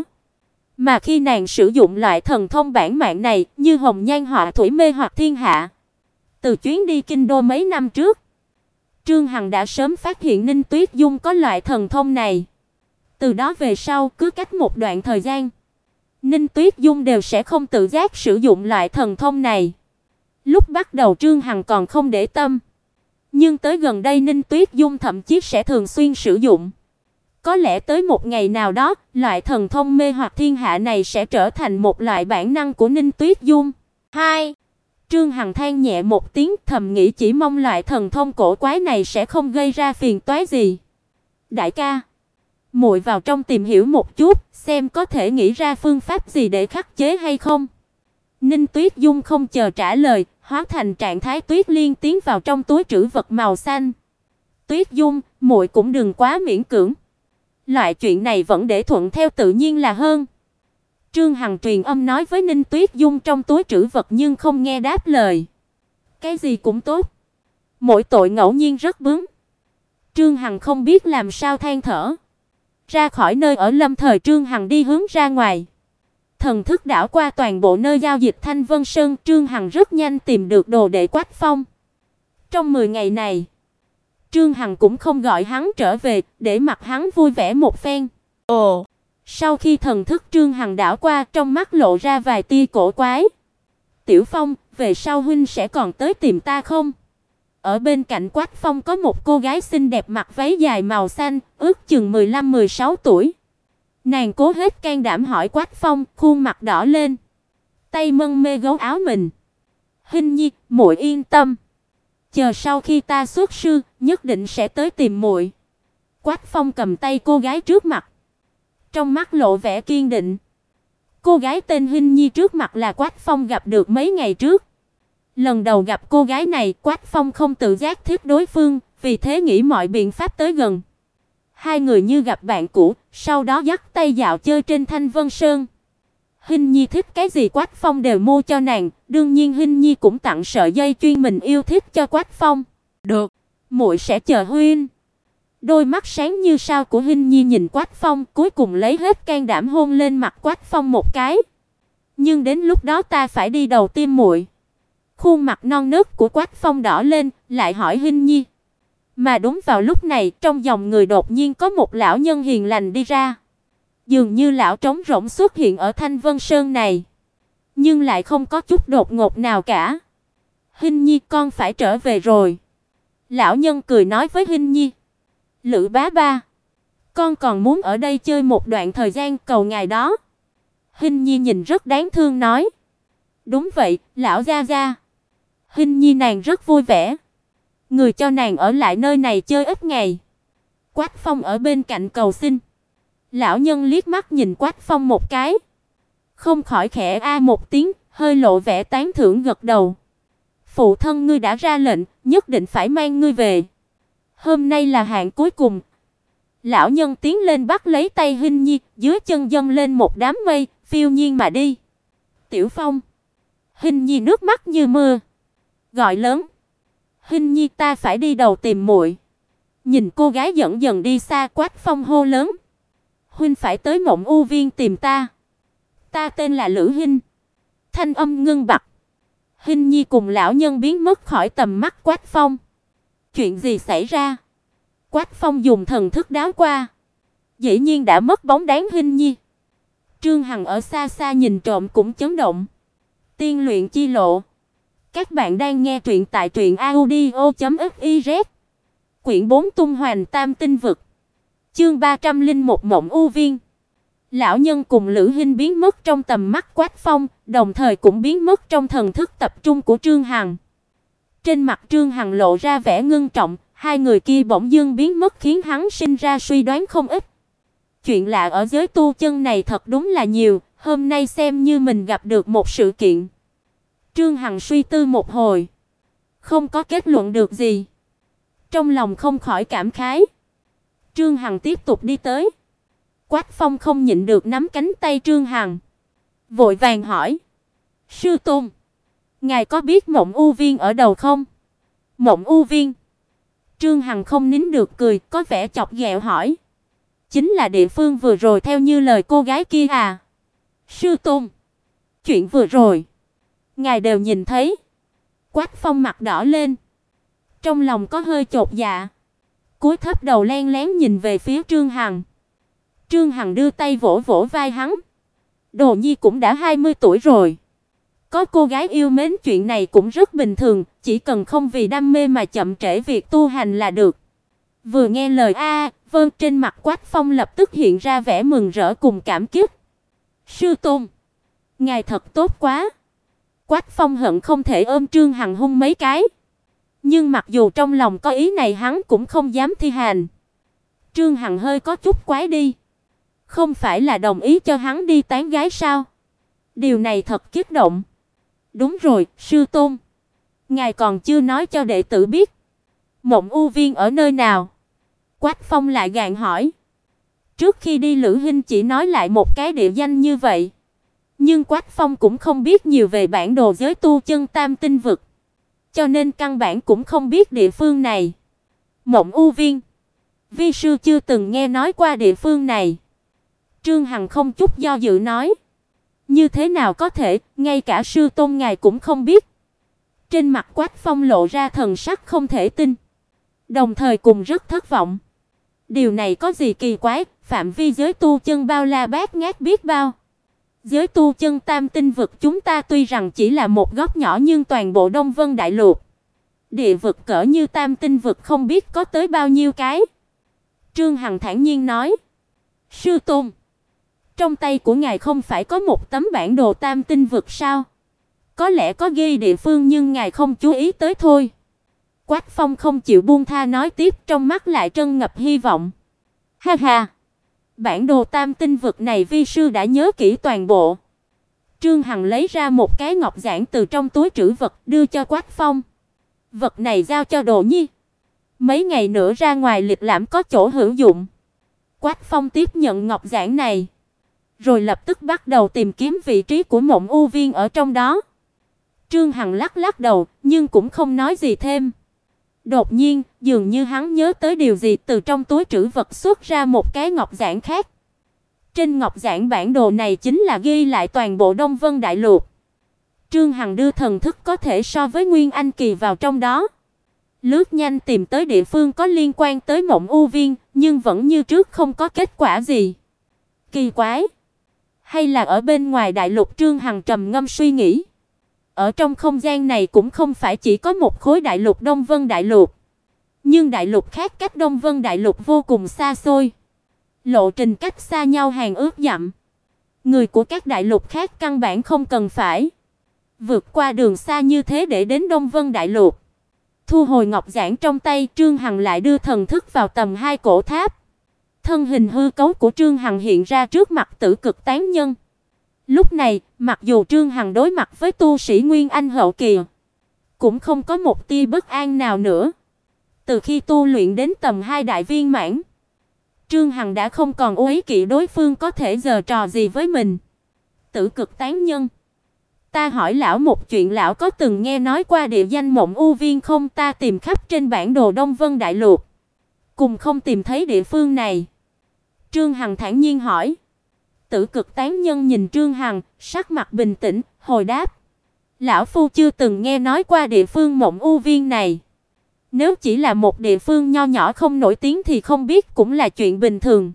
Mà khi nàng sử dụng loại thần thông bản mạng này, như hồng nhan họa thủy mê hoặc thiên hạ. Từ chuyến đi kinh đô mấy năm trước, Trương Hằng đã sớm phát hiện Ninh Tuyết Dung có loại thần thông này. Từ đó về sau, cứ cách một đoạn thời gian, Ninh Tuyết Dung đều sẽ không tự giác sử dụng loại thần thông này. Lúc bắt đầu Trương Hằng còn không để tâm, nhưng tới gần đây Ninh Tuyết Dung thậm chí sẽ thường xuyên sử dụng. Có lẽ tới một ngày nào đó, loại thần thông mê hoặc thiên hạ này sẽ trở thành một loại bản năng của Ninh Tuyết Dung. 2. Trương Hằng than nhẹ một tiếng, thầm nghĩ chỉ mong loại thần thông cổ quái này sẽ không gây ra phiền toái gì. Đại ca, muội vào trong tìm hiểu một chút, xem có thể nghĩ ra phương pháp gì để khắc chế hay không. Ninh Tuyết Dung không chờ trả lời, hóa thành trạng thái Tuyết Liên tiến vào trong túi trữ vật màu xanh. Tuyết Dung, muội cũng đừng quá miễn cưỡng. Loại chuyện này vẫn để thuận theo tự nhiên là hơn. Trương Hằng truyền âm nói với Ninh Tuyết Dung trong túi trữ vật nhưng không nghe đáp lời. Cái gì cũng tốt, mỗi tội ngẫu nhiên rất bướng. Trương Hằng không biết làm sao than thở. Ra khỏi nơi ở lâm thời, Trương Hằng đi hướng ra ngoài. Thần thức đảo qua toàn bộ nơi giao dịch Thanh Vân Sơn, Trương Hằng rất nhanh tìm được đồ đệ Quách Phong. Trong 10 ngày này, Trương Hằng cũng không gọi hắn trở về, để mặc hắn vui vẻ một phen. Ồ, sau khi thần thức Trương Hằng đảo qua, trong mắt lộ ra vài tia cổ quái. Tiểu Phong, về sau huynh sẽ còn tới tìm ta không? Ở bên cạnh Quách Phong có một cô gái xinh đẹp mặc váy dài màu xanh, ước chừng 15-16 tuổi. Nàng cố hết can đảm hỏi Quách Phong, khuôn mặt đỏ lên, tay mân mê gấu áo mình. Hình nhi, muội yên tâm, chờ sau khi ta xuất sư, nhất định sẽ tới tìm muội. Quách Phong cầm tay cô gái trước mặt, trong mắt lộ vẻ kiên định. Cô gái tên Hình Nhi trước mặt là Quách Phong gặp được mấy ngày trước. Lần đầu gặp cô gái này, Quách Phong không tự giác thích đối phương, vì thế nghĩ mọi biện pháp tới gần. Hai người như gặp bạn cũ, sau đó dắt tay dạo chơi trên Thanh Vân Sơn. Hình Nhi thích cái gì Quách Phong đều mua cho nàng, đương nhiên Hình Nhi cũng tặng sợi dây chuyền mình yêu thích cho Quách Phong. Được, muội sẽ chờ huynh. Đôi mắt sáng như sao của Hình Nhi nhìn Quách Phong, cuối cùng lấy hết can đảm hôn lên mặt Quách Phong một cái. Nhưng đến lúc đó ta phải đi đầu tim muội. Khuôn mặt non nớt của Quách Phong đỏ lên, lại hỏi Hình Nhi. Mà đúng vào lúc này, trong dòng người đột nhiên có một lão nhân hiền lành đi ra. Dường như lão trống rỗng xuất hiện ở Thanh Vân Sơn này, nhưng lại không có chút đột ngột nào cả. Hình Nhi, con phải trở về rồi. Lão nhân cười nói với Hình Nhi. Lữ bá ba, con còn muốn ở đây chơi một đoạn thời gian, cầu ngài đó. Hình Nhi nhìn rất đáng thương nói. Đúng vậy, lão gia gia. Hình Nhi nàng rất vui vẻ. Người cho nàng ở lại nơi này chơi ít ngày. Quách Phong ở bên cạnh cầu xin. Lão nhân liếc mắt nhìn Quách Phong một cái, không khỏi khẽ a một tiếng, hơi lộ vẻ tán thưởng gật đầu. Phụ thân ngươi đã ra lệnh, nhất định phải mang ngươi về. Hôm nay là hạn cuối cùng. Lão nhân tiến lên bắt lấy tay Hinh Nhi, dưới chân dâng lên một đám mây, phiêu nhiên mà đi. Tiểu Phong. Hinh Nhi nước mắt như mưa, gọi lớn. Hinh Nhi, ta phải đi đầu tìm muội. Nhìn cô gái dần dần đi xa, Quách Phong hô lớn. Huynh phải tới Mộng U Viên tìm ta. Ta tên là Lữ Hinh. Thanh âm ngưng bặt. Hinh Nhi cùng lão nhân biến mất khỏi tầm mắt Quách Phong. Chuyện gì xảy ra? Quách Phong dùng thần thức đáo qua, dĩ nhiên đã mất bóng dáng Hinh Nhi. Trương Hằng ở xa xa nhìn trộm cũng chấn động. Tiên luyện chi lộ. Các bạn đang nghe truyện tại truyệnaudio.fiz. Quyển 4 Tung Hoành Tam Tinh Vực. Chương 301 Mộng U Viên. Lão nhân cùng Lữ Hinh biến mất trong tầm mắt Quách Phong, đồng thời cũng biến mất trong thần thức tập trung của Trương Hằng. Trên mặt Trương Hằng lộ ra vẻ ngưng trọng, hai người kia bỗng dưng biến mất khiến hắn sinh ra suy đoán không ít. Chuyện lạ ở giới tu chân này thật đúng là nhiều, hôm nay xem như mình gặp được một sự kiện. Trương Hằng suy tư một hồi, không có kết luận được gì. Trong lòng không khỏi cảm khái. Trương Hằng tiếp tục đi tới. Quách Phong không nhịn được nắm cánh tay Trương Hằng, vội vàng hỏi: "Sư tôn, ngài có biết Mộng U Viên ở đâu không?" Mộng U Viên? Trương Hằng không nín được cười, có vẻ chọc ghẹo hỏi: "Chính là địa phương vừa rồi theo như lời cô gái kia à?" "Sư tôn, chuyện vừa rồi ngài đều nhìn thấy." Quách Phong mặt đỏ lên, trong lòng có hơi chột dạ, cúi thấp đầu len lén nhìn về phía Trương Hằng. Trương Hằng đưa tay vỗ vỗ vai hắn. Đồ Nhi cũng đã 20 tuổi rồi. Có cô gái yêu mến chuyện này cũng rất bình thường, chỉ cần không vì đam mê mà chậm trễ việc tu hành là được. Vừa nghe lời vâng, trên mặt Quách Phong lập tức hiện ra vẻ mừng rỡ cùng cảm kích. "Sư tôn, ngài thật tốt quá." Quách Phong hận không thể ôm Trương Hằng hung mấy cái. Nhưng mặc dù trong lòng có ý này hắn cũng không dám thi hành. Trương Hằng hơi có chút quái đi. Không phải là đồng ý cho hắn đi tán gái sao? Điều này thật kích động. "Đúng rồi, sư tôn. Ngài còn chưa nói cho đệ tử biết. Mộng U Viên ở nơi nào?" Quách Phong lại gạn hỏi. Trước khi đi Lữ Hinh chỉ nói lại một cái địa danh như vậy. Nhưng Quách Phong cũng không biết nhiều về bản đồ giới tu chân Tam Tinh Vực, cho nên căn bản cũng không biết địa phương này. Mộng U Viên? Vi sư chưa từng nghe nói qua địa phương này. Trương Hằng không chút do dự nói. Như thế nào có thể, ngay cả sư tôn ngài cũng không biết. Trên mặt Quách Phong lộ ra thần sắc không thể tin, đồng thời cùng rất thất vọng. Điều này có gì kỳ quái, phạm vi giới tu chân bao la bát ngát biết bao. Giới tu chân Tam Tinh Vực chúng ta tuy rằng chỉ là một góc nhỏ nhưng toàn bộ Đông Vân Đại Lục, địa vực cỡ như Tam Tinh Vực không biết có tới bao nhiêu cái. Trương Hằng thản nhiên nói. Sư tôn, trong tay của ngài không phải có một tấm bản đồ Tam Tinh Vực sao? Có lẽ có ghi địa phương nhưng ngài không chú ý tới thôi. Quách Phong không chịu buông tha nói tiếp, trong mắt lại trân ngập hy vọng. Ha ha, bản đồ Tam Tinh Vực này vi sư đã nhớ kỹ toàn bộ. Trương Hằng lấy ra một cái ngọc giản từ trong túi trữ vật đưa cho Quách Phong. Vật này giao cho Đồ Nhi, mấy ngày nữa ra ngoài lịch lãm có chỗ hữu dụng. Quách Phong tiếp nhận ngọc giản này, rồi lập tức bắt đầu tìm kiếm vị trí của Mộng U Viên ở trong đó. Trương Hằng lắc lắc đầu, nhưng cũng không nói gì thêm. Đột nhiên, dường như hắn nhớ tới điều gì, từ trong túi trữ vật xuất ra một cái ngọc giản khác. Trên ngọc giản bản đồ này chính là ghi lại toàn bộ Đông Vân Đại Lục. Trương Hằng đưa thần thức có thể so với Nguyên Anh kỳ vào trong đó, lướt nhanh tìm tới địa phương có liên quan tới Mộng U Viên, nhưng vẫn như trước không có kết quả gì. Kỳ quái, hay là ở bên ngoài đại lục? Trương Hằng trầm ngâm suy nghĩ. Ở trong không gian này cũng không phải chỉ có một khối đại lục Đông Vân Đại Lục, nhưng đại lục khác cách Đông Vân Đại Lục vô cùng xa xôi, lộ trình cách xa nhau hàng ước dặm. Người của các đại lục khác căn bản không cần phải vượt qua đường xa như thế để đến Đông Vân Đại Lục. Thu hồi ngọc giản trong tay, Trương Hằng lại đưa thần thức vào tầm 2 cổ tháp. Thân hình hư cấu của Trương Hằng hiện ra trước mặt Tử Cực Tán Nhân. Lúc này, mặc dù Trương Hằng đối mặt với tu sĩ Nguyên Anh hậu kỳ, cũng không có một tia bất an nào nữa. Từ khi tu luyện đến tầm 2 đại viên mãn, Trương Hằng đã không còn úy kỵ đối phương có thể giở trò gì với mình. Tử Cực tán nhân, ta hỏi lão một chuyện, lão có từng nghe nói qua địa danh Mộng U Viên không? Ta tìm khắp trên bản đồ Đông Vân Đại Lục, cùng không tìm thấy địa phương này. Trương Hằng thản nhiên hỏi. Tử Cực tán nhân nhìn Trương Hằng, sắc mặt bình tĩnh, hồi đáp: lão phu chưa từng nghe nói qua địa phương Mộng U Viên này. Nếu chỉ là một địa phương nho nhỏ không nổi tiếng thì không biết cũng là chuyện bình thường.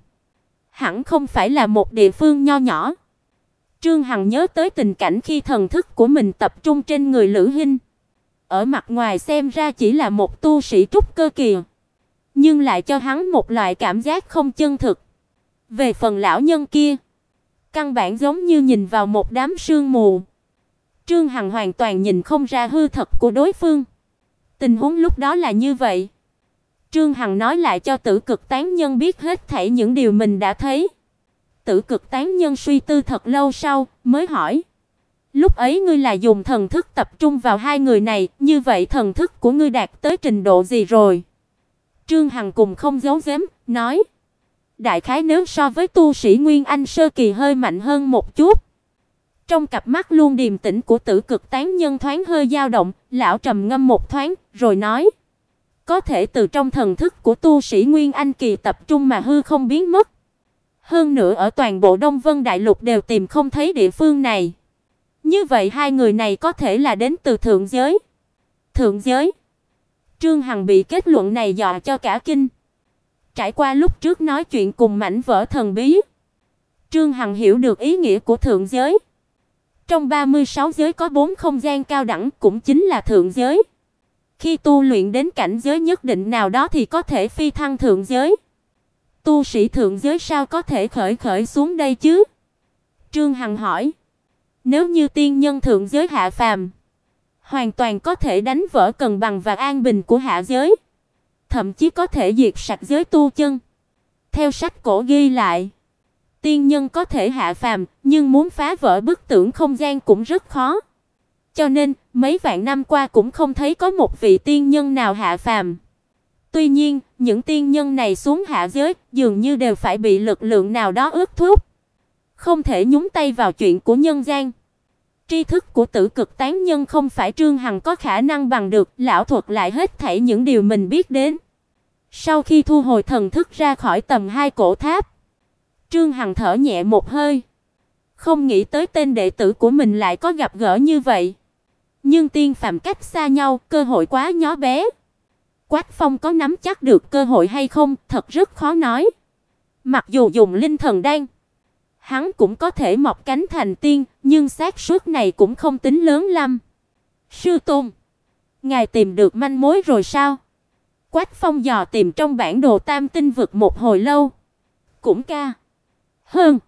Hẳn không phải là một địa phương nho nhỏ. Trương Hằng nhớ tới tình cảnh khi thần thức của mình tập trung trên người Lữ Hinh. Ở mặt ngoài xem ra chỉ là một tu sĩ trúc cơ kỳ, nhưng lại cho hắn một loại cảm giác không chân thực. Về phần lão nhân kia, căn bản giống như nhìn vào một đám sương mù. Trương Hằng hoàn toàn nhìn không ra hư thật của đối phương. Tình huống lúc đó là như vậy. Trương Hằng nói lại cho Tử Cực tán nhân biết hết thảy những điều mình đã thấy. Tử Cực tán nhân suy tư thật lâu sau mới hỏi: lúc ấy ngươi là dùng thần thức tập trung vào hai người này, như vậy thần thức của ngươi đạt tới trình độ gì rồi? Trương Hằng cùng không giấu giếm nói: đại khái nếu so với tu sĩ Nguyên Anh sơ kỳ hơi mạnh hơn một chút. Trong cặp mắt luôn điềm tĩnh của Tử Cực tán nhân thoáng hơi dao động, lão trầm ngâm một thoáng, rồi nói: có thể từ trong thần thức của tu sĩ Nguyên Anh kỳ tập trung mà hư không biến mất. Hơn nữa ở toàn bộ Đông Vân Đại Lục đều tìm không thấy địa phương này. Như vậy hai người này có thể là đến từ thượng giới. Thượng giới? Trương Hằng bị kết luận này dọa cho cả kinh. Trải qua lúc trước nói chuyện cùng mảnh vỡ thần bí, Trương Hằng hiểu được ý nghĩa của thượng giới. Trong 36 giới có 4 không gian cao đẳng, cũng chính là thượng giới. Khi tu luyện đến cảnh giới nhất định nào đó thì có thể phi thăng thượng giới. Tu sĩ thượng giới sao có thể khởi xuống đây chứ? Trương Hằng hỏi. Nếu như tiên nhân thượng giới hạ phàm, hoàn toàn có thể đánh vỡ cân bằng và an bình của hạ giới, thậm chí có thể diệt sạch giới tu chân. Theo sách cổ ghi lại, tiên nhân có thể hạ phàm, nhưng muốn phá vỡ bức tường không gian cũng rất khó. Cho nên, mấy vạn năm qua cũng không thấy có một vị tiên nhân nào hạ phàm. Tuy nhiên, những tiên nhân này xuống hạ giới, dường như đều phải bị lực lượng nào đó ước thúc, không thể nhúng tay vào chuyện của nhân gian. Tri thức của Tử Cực tán nhân không phải Trương Hằng có khả năng bằng được, lão thuật lại hết thảy những điều mình biết đến. Sau khi thu hồi thần thức ra khỏi tầm 2 cổ tháp, Trương Hằng thở nhẹ một hơi. Không nghĩ tới tên đệ tử của mình lại có gặp gỡ như vậy. Nhưng tiên phàm cách xa nhau, cơ hội quá nhỏ bé. Quách Phong có nắm chắc được cơ hội hay không, thật rất khó nói. Mặc dù dùng linh thần đan, hắn cũng có thể mọc cánh thành tiên, nhưng xác suất này cũng không tính lớn lắm. Sư tôn, ngài tìm được manh mối rồi sao? Quách Phong dò tìm trong bản đồ Tam Tinh vực một hồi lâu. Cũng ca. Hơn.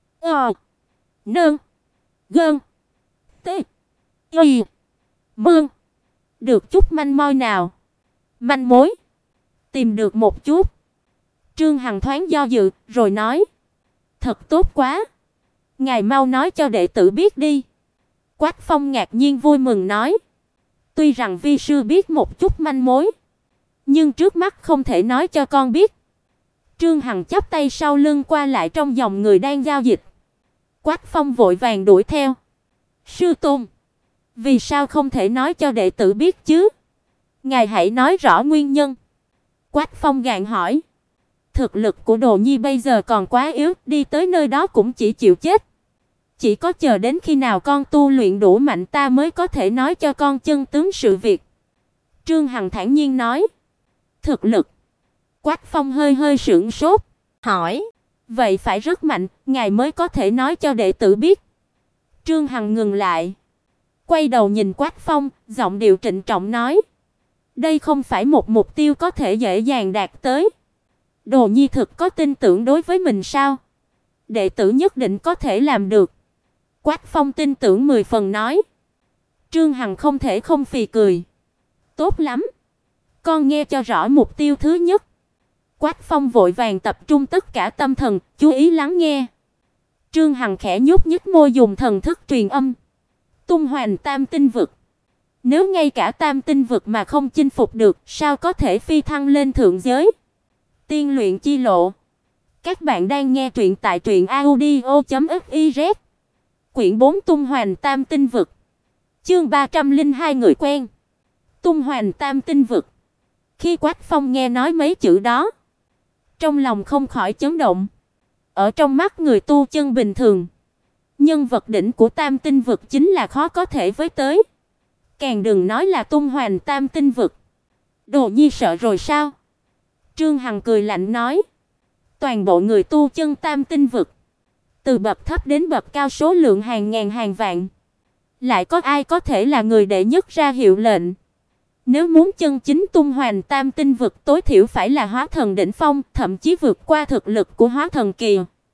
Nơn. Gơn. Tê. Y. Mương. Được chút manh mối nào? Manh mối? Tìm được một chút. Trương Hằng thoáng do dự, rồi nói. Thật tốt quá. Ngài mau nói cho đệ tử biết đi. Quách Phong ngạc nhiên vui mừng nói. Tuy rằng vi sư biết một chút manh mối, nhưng trước mắt không thể nói cho con biết. Trương Hằng chắp tay sau lưng qua lại trong dòng người đang giao dịch. Quách Phong vội vàng đuổi theo. Sư tôn, vì sao không thể nói cho đệ tử biết chứ? Ngài hãy nói rõ nguyên nhân. Quách Phong gạn hỏi. Thực lực của Đồ Nhi bây giờ còn quá yếu, đi tới nơi đó cũng chỉ chịu chết. Chỉ có chờ đến khi nào con tu luyện đủ mạnh ta mới có thể nói cho con chân tướng sự việc. Trương Hằng thản nhiên nói. Thực lực? Quách Phong hơi hơi sửng sốt, hỏi. Vậy phải rất mạnh, ngài mới có thể nói cho đệ tử biết. Trương Hằng ngừng lại, quay đầu nhìn Quách Phong, giọng điệu trịnh trọng nói. Đây không phải một mục tiêu có thể dễ dàng đạt tới. Đồ Nhi thực có tin tưởng đối với mình sao? Đệ tử nhất định có thể làm được. Quách Phong tin tưởng 10 phần nói. Trương Hằng không thể không phì cười. Tốt lắm. Con nghe cho rõ mục tiêu thứ nhất. Quách Phong vội vàng tập trung tất cả tâm thần, chú ý lắng nghe. Trương Hằng khẽ nhúc nhích môi dùng thần thức truyền âm. Tung hoành Tam Tinh vực. Nếu ngay cả tam tinh vực mà không chinh phục được, sao có thể phi thăng lên thượng giới? Tiên luyện chi lộ. Các bạn đang nghe truyện tại truyệnaudio.fiz. Quyển 4 Tung Hoành Tam Tinh Vực. Chương 302 người quen. Tung Hoành Tam Tinh Vực. Khi Quách Phong nghe nói mấy chữ đó, trong lòng không khỏi chấn động. Ở trong mắt người tu chân bình thường, nhân vật đỉnh của Tam Tinh Vực chính là khó có thể với tới. Càng đừng nói là tung hoành Tam Tinh Vực. Đồ Nhi sợ rồi sao? Trương Hằng cười lạnh nói. Toàn bộ người tu chân Tam Tinh Vực, từ bậc thấp đến bậc cao số lượng hàng ngàn hàng vạn, lại có ai có thể là người đệ nhất ra hiệu lệnh? Nếu muốn chân chính tung hoành Tam Tinh Vực, tối thiểu phải là hóa thần đỉnh phong, thậm chí vượt qua thực lực của hóa thần kỳ.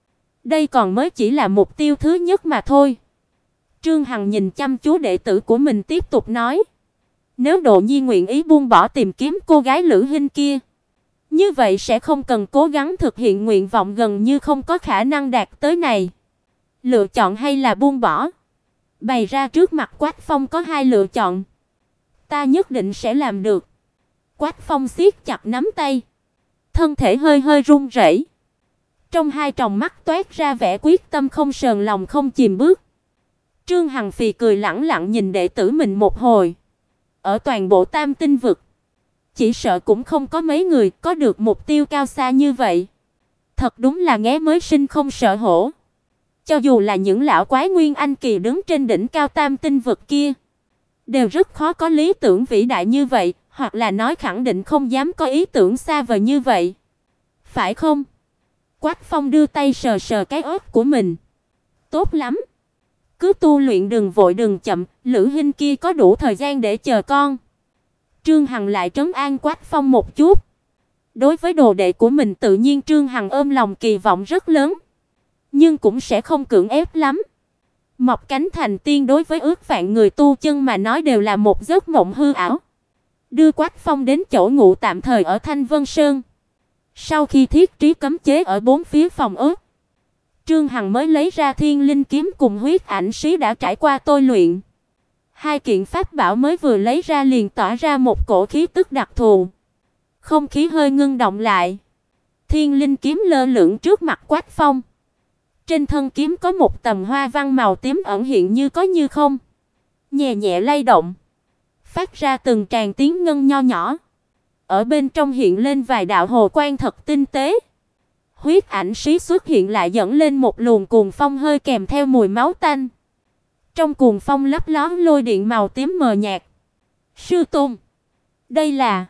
Đây còn mới chỉ là mục tiêu thứ nhất mà thôi. Trương Hằng nhìn chăm chú đệ tử của mình tiếp tục nói. Nếu Độ Nhi nguyện ý buông bỏ tìm kiếm cô gái Lữ Hinh kia, như vậy sẽ không cần cố gắng thực hiện nguyện vọng gần như không có khả năng đạt tới này. Lựa chọn hay là buông bỏ? Bày ra trước mặt Quách Phong có hai lựa chọn. Ta nhất định sẽ làm được. Quách Phong siết chặt nắm tay, thân thể hơi hơi run rẩy. Trong hai tròng mắt toát ra vẻ quyết tâm không sờn lòng không chìm bước. Trương Hằng phì cười lẳng lặng nhìn đệ tử mình một hồi. Ở toàn bộ Tam Tinh Vực, chỉ sợ cũng không có mấy người có được mục tiêu cao xa như vậy. Thật đúng là nghé mới sinh không sợ hổ. Cho dù là những lão quái nguyên anh kỳ đứng trên đỉnh cao Tam Tinh Vực kia, đều rất khó có lý tưởng vĩ đại như vậy, hoặc là nói khẳng định không dám có ý tưởng xa vời như vậy. Phải không? Quách Phong đưa tay sờ sờ cái óc của mình. Tốt lắm. Cứ tu luyện đừng vội đừng chậm, Lữ Hinh kia có đủ thời gian để chờ con. Trương Hằng lại trấn an Quách Phong một chút. Đối với đồ đệ của mình tự nhiên Trương Hằng ôm lòng kỳ vọng rất lớn, nhưng cũng sẽ không cưỡng ép lắm. Mọc cánh thành tiên đối với ước vạn người tu chân mà nói đều là một giấc mộng hư ảo. Đưa Quách Phong đến chỗ ngủ tạm thời ở Thanh Vân Sơn. Sau khi thiết trí cấm chế ở bốn phía phòng ốc, Trương Hằng mới lấy ra Thiên Linh kiếm cùng huyết ảnh xí đã trải qua tôi luyện. Hai kiện pháp bảo mới vừa lấy ra liền tỏa ra một cổ khí tức đặc thù. Không khí hơi ngưng động lại. Thiên Linh kiếm lơ lửng trước mặt Quách Phong. Trên thân kiếm có một tầm hoa văn màu tím ẩn hiện như có như không, nhẹ nhẹ lay động, phát ra từng tràng tiếng ngân nho nhỏ. Ở bên trong hiện lên vài đạo hồ quang thật tinh tế. Huyết ảnh xí xuất hiện lại dẫn lên một luồng cuồng phong hơi kèm theo mùi máu tanh. Trong cuồng phong lấp ló lôi điện màu tím mờ nhạt. Sư tôn, đây là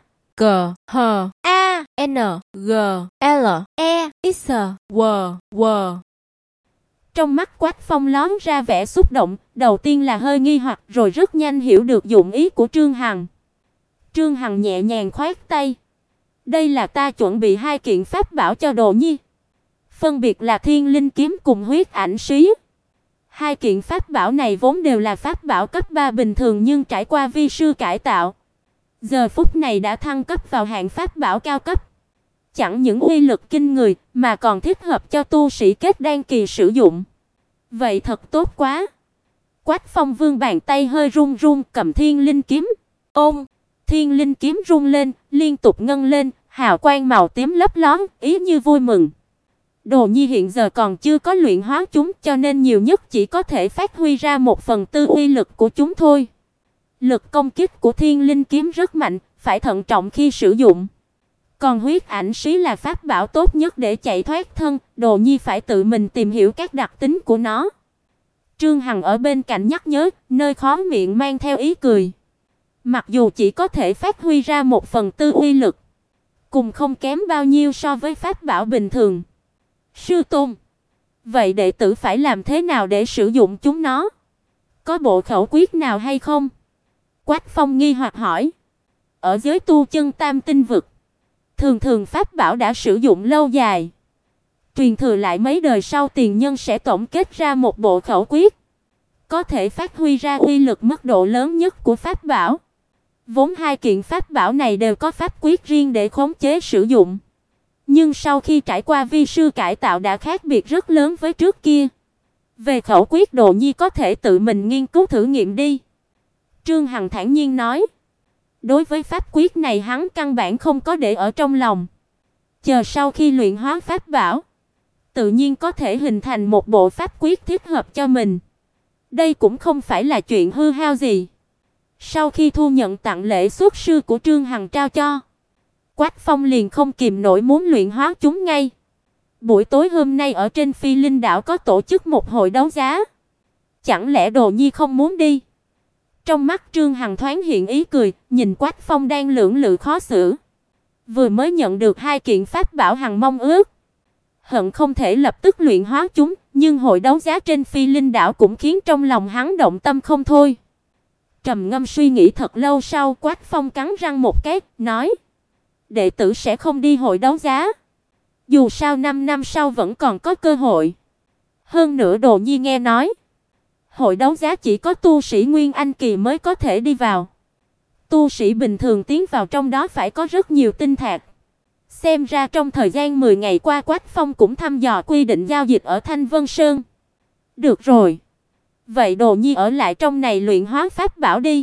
C-H-A-N-G-L-E-X-W. Trong mắt Quách Phong lóe ra vẻ xúc động, đầu tiên là hơi nghi hoặc rồi rất nhanh hiểu được dụng ý của Trương Hằng. Trương Hằng nhẹ nhàng khoát tay. Đây là ta chuẩn bị hai kiện pháp bảo cho Đồ Nhi, phân biệt là Thiên Linh kiếm cùng huyết ảnh xí. Hai kiện pháp bảo này vốn đều là pháp bảo cấp 3 bình thường nhưng trải qua vi sư cải tạo, giờ phút này đã thăng cấp vào hạng pháp bảo cao cấp. Chẳng những uy lực kinh người mà còn thích hợp cho tu sĩ kết đan kỳ sử dụng. Vậy thật tốt quá. Quách Phong vươn bàn tay hơi run run cầm Thiên Linh kiếm. Ôm, Thiên Linh kiếm rung lên, liên tục ngân lên, hào quang màu tím lấp ló, ý như vui mừng. Đồ Nhi hiện giờ còn chưa có luyện hóa chúng, cho nên nhiều nhất chỉ có thể phát huy ra 1/4 uy lực của chúng thôi. Lực công kích của Thiên Linh kiếm rất mạnh, phải thận trọng khi sử dụng. Còn huyết ảnh xí là pháp bảo tốt nhất để chạy thoát thân, Đồ Nhi phải tự mình tìm hiểu các đặc tính của nó. Trương Hằng ở bên cạnh nhắc nhớ, nơi khóe miệng mang theo ý cười. Mặc dù chỉ có thể phát huy ra 1/4 uy lực, cùng không kém bao nhiêu so với pháp bảo bình thường. Sư tôn, vậy đệ tử phải làm thế nào để sử dụng chúng nó? Có bộ khẩu quyết nào hay không? Quách Phong nghi hoặc hỏi. Ở giới tu chân Tam Tinh Vực, thường thường pháp bảo đã sử dụng lâu dài, truyền thừa lại mấy đời sau tiền nhân sẽ tổng kết ra một bộ khẩu quyết, có thể phát huy ra uy lực mức độ lớn nhất của pháp bảo. Vốn hai kiện pháp bảo này đều có pháp quyết riêng để khống chế sử dụng, nhưng sau khi trải qua vi sư cải tạo đã khác biệt rất lớn với trước kia. Về khẩu quyết Đồ Nhi có thể tự mình nghiên cứu thử nghiệm đi. Trương Hằng thản nhiên nói. Đối với pháp quyết này hắn căn bản không có để ở trong lòng. Chờ sau khi luyện hóa pháp bảo, tự nhiên có thể hình thành một bộ pháp quyết thích hợp cho mình. Đây cũng không phải là chuyện hư hao gì. Sau khi thu nhận tặng lễ xuất sư của Trương Hằng trao cho, Quách Phong liền không kìm nổi muốn luyện hóa chúng ngay. Buổi tối hôm nay ở trên Phi Linh đảo có tổ chức một hội đấu giá. Chẳng lẽ Đồ Nhi không muốn đi? Trong mắt Trương Hằng thoáng hiện ý cười, nhìn Quách Phong đang lưỡng lự khó xử. Vừa mới nhận được 2 kiện pháp bảo hằng mong ước, hận không thể lập tức luyện hóa chúng, nhưng hội đấu giá trên Phi Linh đảo cũng khiến trong lòng hắn động tâm không thôi. Trầm ngâm suy nghĩ thật lâu sau, Quách Phong cắn răng một cái, nói: "Đệ tử sẽ không đi hội đấu giá. Dù sao 5 năm sau vẫn còn có cơ hội. Hơn nữa Đồ Nhi nghe nói, hội đấu giá chỉ có tu sĩ Nguyên Anh kỳ mới có thể đi vào. Tu sĩ bình thường tiến vào trong đó phải có rất nhiều tinh thạch. Xem ra trong thời gian 10 ngày qua Quách Phong cũng thăm dò quy định giao dịch ở Thanh Vân Sơn. Được rồi. Vậy Đồ Nhi ở lại trong này luyện hóa pháp bảo đi.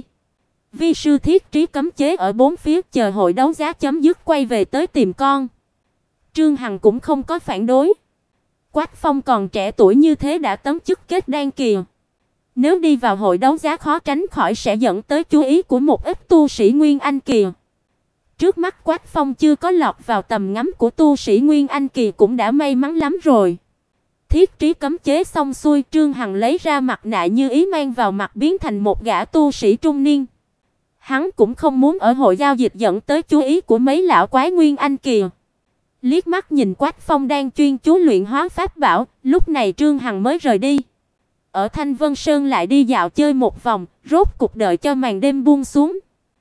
Vi sư thiết trí cấm chế ở 4 phía, chờ hội đấu giá chấm dứt quay về tới tìm con." Trương Hằng cũng không có phản đối. Quách Phong còn trẻ tuổi như thế đã tấm chức kết đan kỳ. Nếu đi vào hội đấu giá khó tránh khỏi sẽ dẫn tới chú ý của một ít tu sĩ Nguyên Anh kỳ. Trước mắt Quách Phong chưa có lọt vào tầm ngắm của tu sĩ Nguyên Anh kỳ cũng đã may mắn lắm rồi. Thiết trí cấm chế xong xuôi, Trương Hằng lấy ra mặt nạ như ý mang vào mặt biến thành một gã tu sĩ trung niên. Hắn cũng không muốn ở hội giao dịch dẫn tới chú ý của mấy lão quái Nguyên Anh kỳ. Liếc mắt nhìn Quách Phong đang chuyên chú luyện hóa pháp bảo, lúc này Trương Hằng mới rời đi. Ở Thanh Vân Sơn lại đi dạo chơi một vòng, rốt cục đợi cho màn đêm buông xuống.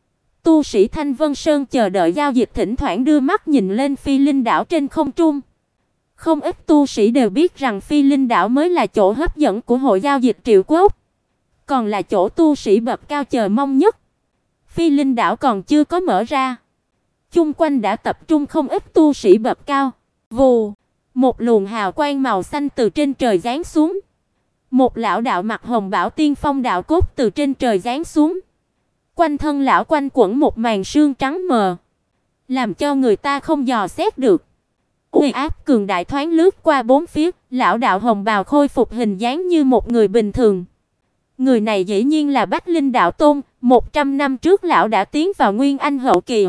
Tu sĩ Thanh Vân Sơn chờ đợi giao dịch thỉnh thoảng đưa mắt nhìn lên Phi Linh đảo trên không trung. Không ít tu sĩ đều biết rằng Phi Linh đảo mới là chỗ hấp dẫn của hội giao dịch Triệu Quốc, còn là chỗ tu sĩ bậc cao chờ mong nhất. Phi Linh đảo còn chưa có mở ra, chung quanh đã tập trung không ít tu sĩ bậc cao. Vù, một luồng hào quang màu xanh từ trên trời giáng xuống. Một lão đạo mặc hồng bảo tiên phong đạo cốt từ trên trời giáng xuống. Quanh thân lão quanh quẩn một màn sương trắng mờ, làm cho người ta không dò xét được. Uy áp cường đại thoáng lướt qua bốn phía, lão đạo hồng bào khôi phục hình dáng như một người bình thường. Người này dĩ nhiên là Bách Linh đạo tôn, 100 năm trước lão đã tiến vào Nguyên Anh hậu kỳ,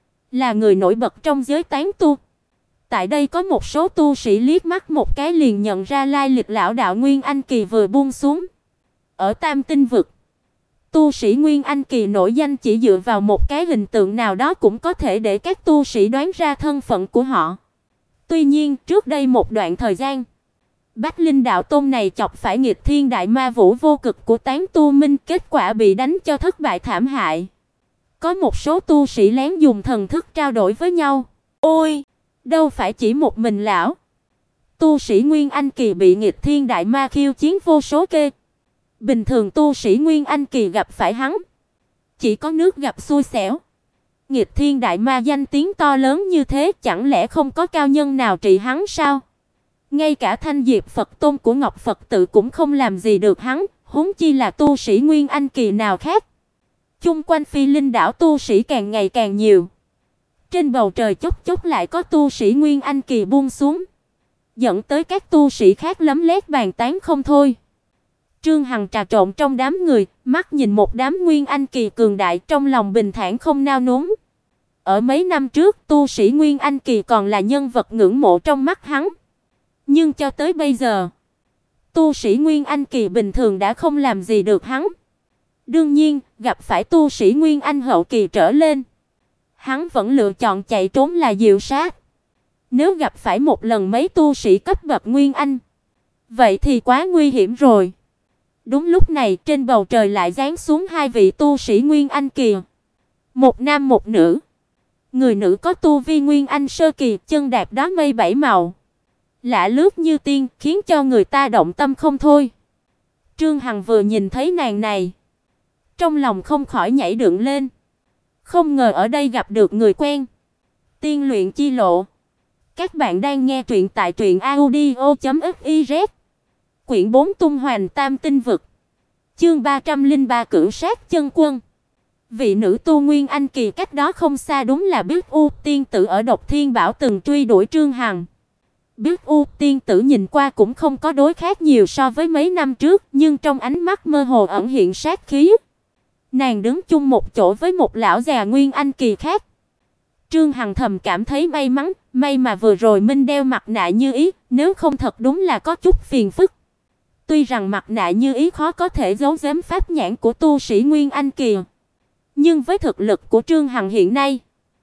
là người nổi bật trong giới tán tu. Tại đây có một số tu sĩ liếc mắt một cái liền nhận ra lai lịch lão đạo Nguyên Anh kỳ vừa buông xuống. Ở Tam Tinh vực, tu sĩ Nguyên Anh kỳ nổi danh chỉ dựa vào một cái hình tượng nào đó cũng có thể để các tu sĩ đoán ra thân phận của họ. Tuy nhiên, trước đây một đoạn thời gian, Bách Linh đạo tôn này chọc phải nghịch thiên đại ma vũ vô cực của tán tu minh, kết quả bị đánh cho thất bại thảm hại. Có một số tu sĩ lén dùng thần thức trao đổi với nhau. Ôi, đâu phải chỉ một mình lão. Tu sĩ Nguyên Anh kỳ bị nghịch thiên đại ma khiêu chiến vô số kê. Bình thường tu sĩ Nguyên Anh kỳ gặp phải hắn, chỉ có nước gặp xui xẻo. Nghịch thiên đại ma danh tiếng to lớn như thế, chẳng lẽ không có cao nhân nào trị hắn sao? Ngay cả Thanh Diệp Phật tôn của Ngọc Phật tự cũng không làm gì được hắn, huống chi là tu sĩ Nguyên Anh kỳ nào khác. Chung quanh Phi Linh đảo tu sĩ càng ngày càng nhiều. Trên bầu trời chốc chốc lại có tu sĩ Nguyên Anh kỳ buông xuống, dẫn tới các tu sĩ khác lấm lét bàn tán không thôi. Trương Hằng trà trộn trong đám người, mắt nhìn một đám Nguyên Anh kỳ cường đại, trong lòng bình thản không nao núng. Ở mấy năm trước, tu sĩ Nguyên Anh kỳ còn là nhân vật ngưỡng mộ trong mắt hắn. Nhưng cho tới bây giờ, tu sĩ Nguyên Anh kỳ bình thường đã không làm gì được hắn. Đương nhiên, gặp phải tu sĩ Nguyên Anh hậu kỳ trở lên, hắn vẫn lựa chọn chạy trốn là diệu sát. Nếu gặp phải một lần mấy tu sĩ cấp bậc Nguyên Anh, vậy thì quá nguy hiểm rồi. Đúng lúc này, trên bầu trời lại giáng xuống hai vị tu sĩ Nguyên Anh kỳ, một nam một nữ. Người nữ có tu vi Nguyên Anh sơ kỳ, chân đạp đá mây bảy màu, lạ lướt như tiên, khiến cho người ta động tâm không thôi. Trương Hằng vừa nhìn thấy nàng này, trong lòng không khỏi nhảy dựng lên. Không ngờ ở đây gặp được người quen. Tiên luyện chi lộ. Các bạn đang nghe truyện tại truyện audio.fiz. Quyển 4 tung hoành tam tinh vực. Chương 303 Cửu Sát Chân Quân. Vị nữ tu Nguyên Anh kỳ cách đó không xa đúng là Biết U tiên tử ở Độc Thiên Bảo từng truy đuổi Trương Hằng. Biết U tiên tử nhìn qua cũng không có đối khác nhiều so với mấy năm trước, nhưng trong ánh mắt mơ hồ ẩn hiện sát khí. Nàng đứng chung một chỗ với một lão già Nguyên Anh kỳ khác. Trương Hằng thầm cảm thấy may mắn, may mà vừa rồi Minh đeo mặt nạ Như Ý, nếu không thật đúng là có chút phiền phức. Tuy rằng mặt nạ Như Ý khó có thể giấu giếm pháp nhãn của tu sĩ Nguyên Anh kỳ, nhưng với thực lực của Trương Hằng hiện nay,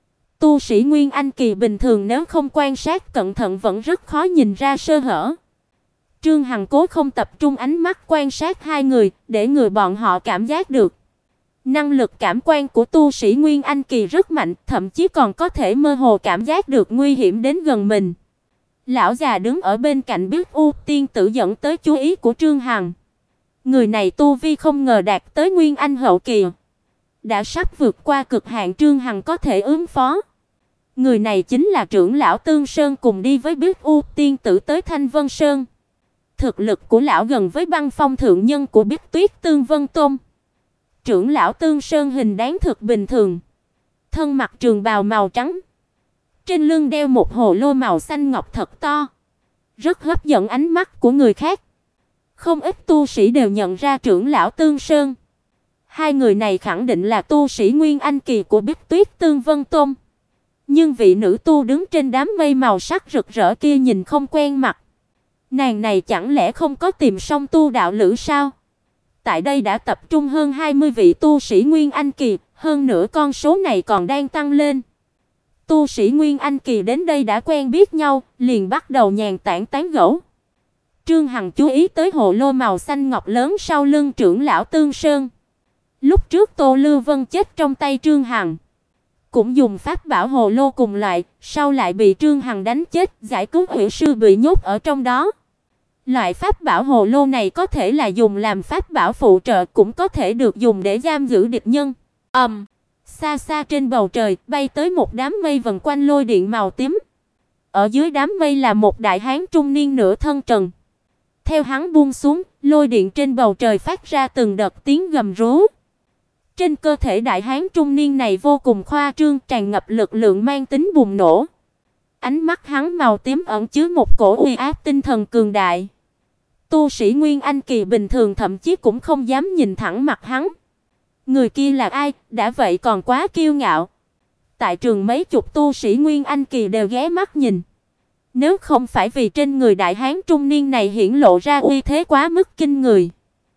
tu sĩ Nguyên Anh kỳ bình thường nếu không quan sát cẩn thận vẫn rất khó nhìn ra sơ hở. Trương Hằng cố không tập trung ánh mắt quan sát hai người, để người bọn họ cảm giác được năng lực cảm quan của tu sĩ Nguyên Anh kỳ rất mạnh, thậm chí còn có thể mơ hồ cảm giác được nguy hiểm đến gần mình. Lão già đứng ở bên cạnh Biết U tiên tử dẫn tới chú ý của Trương Hằng. Người này tu vi không ngờ đạt tới Nguyên Anh hậu kỳ, đã sắp vượt qua cực hạn Trương Hằng có thể ứng phó. Người này chính là trưởng lão Tương Sơn cùng đi với Biết U tiên tử tới Thanh Vân Sơn. Thực lực của lão gần với Băng Phong thượng nhân của Biết Tuyết Tương Vân Tôn. Trưởng lão Tương Sơn hình dáng thực bình thường, thân mặc trường bào màu trắng, trên lưng đeo một hồ lô màu xanh ngọc thật to, rất hấp dẫn ánh mắt của người khác. Không ít tu sĩ đều nhận ra trưởng lão Tương Sơn. Hai người này khẳng định là tu sĩ Nguyên Anh kỳ của Biết Tuyết Tương Vân Tôn. Nhưng vị nữ tu đứng trên đám mây màu sắc rực rỡ kia nhìn không quen mặt. Nàng này chẳng lẽ không có tìm song tu đạo lữ sao? Tại đây đã tập trung hơn 20 vị tu sĩ Nguyên Anh kỳ, hơn nữa con số này còn đang tăng lên. Tu sĩ Nguyên Anh kỳ đến đây đã quen biết nhau, liền bắt đầu nhàn tản tán gẫu. Trương Hằng chú ý tới hồ lô màu xanh ngọc lớn sau lưng trưởng lão Tương Sơn. Lúc trước Tô Lưu Vân chết trong tay Trương Hằng, cũng dùng pháp bảo hồ lô cùng loại, sau lại bị Trương Hằng đánh chết, giải cứu huyễn sư bị nhốt ở trong đó. Loại pháp bảo hồ lô này có thể là dùng làm pháp bảo phụ trợ, cũng có thể được dùng để giam giữ địch nhân. Xa xa trên bầu trời bay tới một đám mây vần quanh lôi điện màu tím. Ở dưới đám mây là một đại hán trung niên nửa thân trần. Theo hắn buông xuống, lôi điện trên bầu trời phát ra từng đợt tiếng gầm rú. Trên cơ thể đại hán trung niên này vô cùng khoa trương, tràn ngập lực lượng mang tính bùng nổ. Ánh mắt hắn màu tím ẩn chứa một cổ uy áp tinh thần cường đại. Tu sĩ Nguyên Anh kỳ bình thường thậm chí cũng không dám nhìn thẳng mặt hắn. Người kia là ai, đã vậy còn quá kiêu ngạo. Tại trường mấy chục tu sĩ Nguyên Anh kỳ đều ghé mắt nhìn. Nếu không phải vì trên người đại hán trung niên này hiển lộ ra uy thế quá mức kinh người,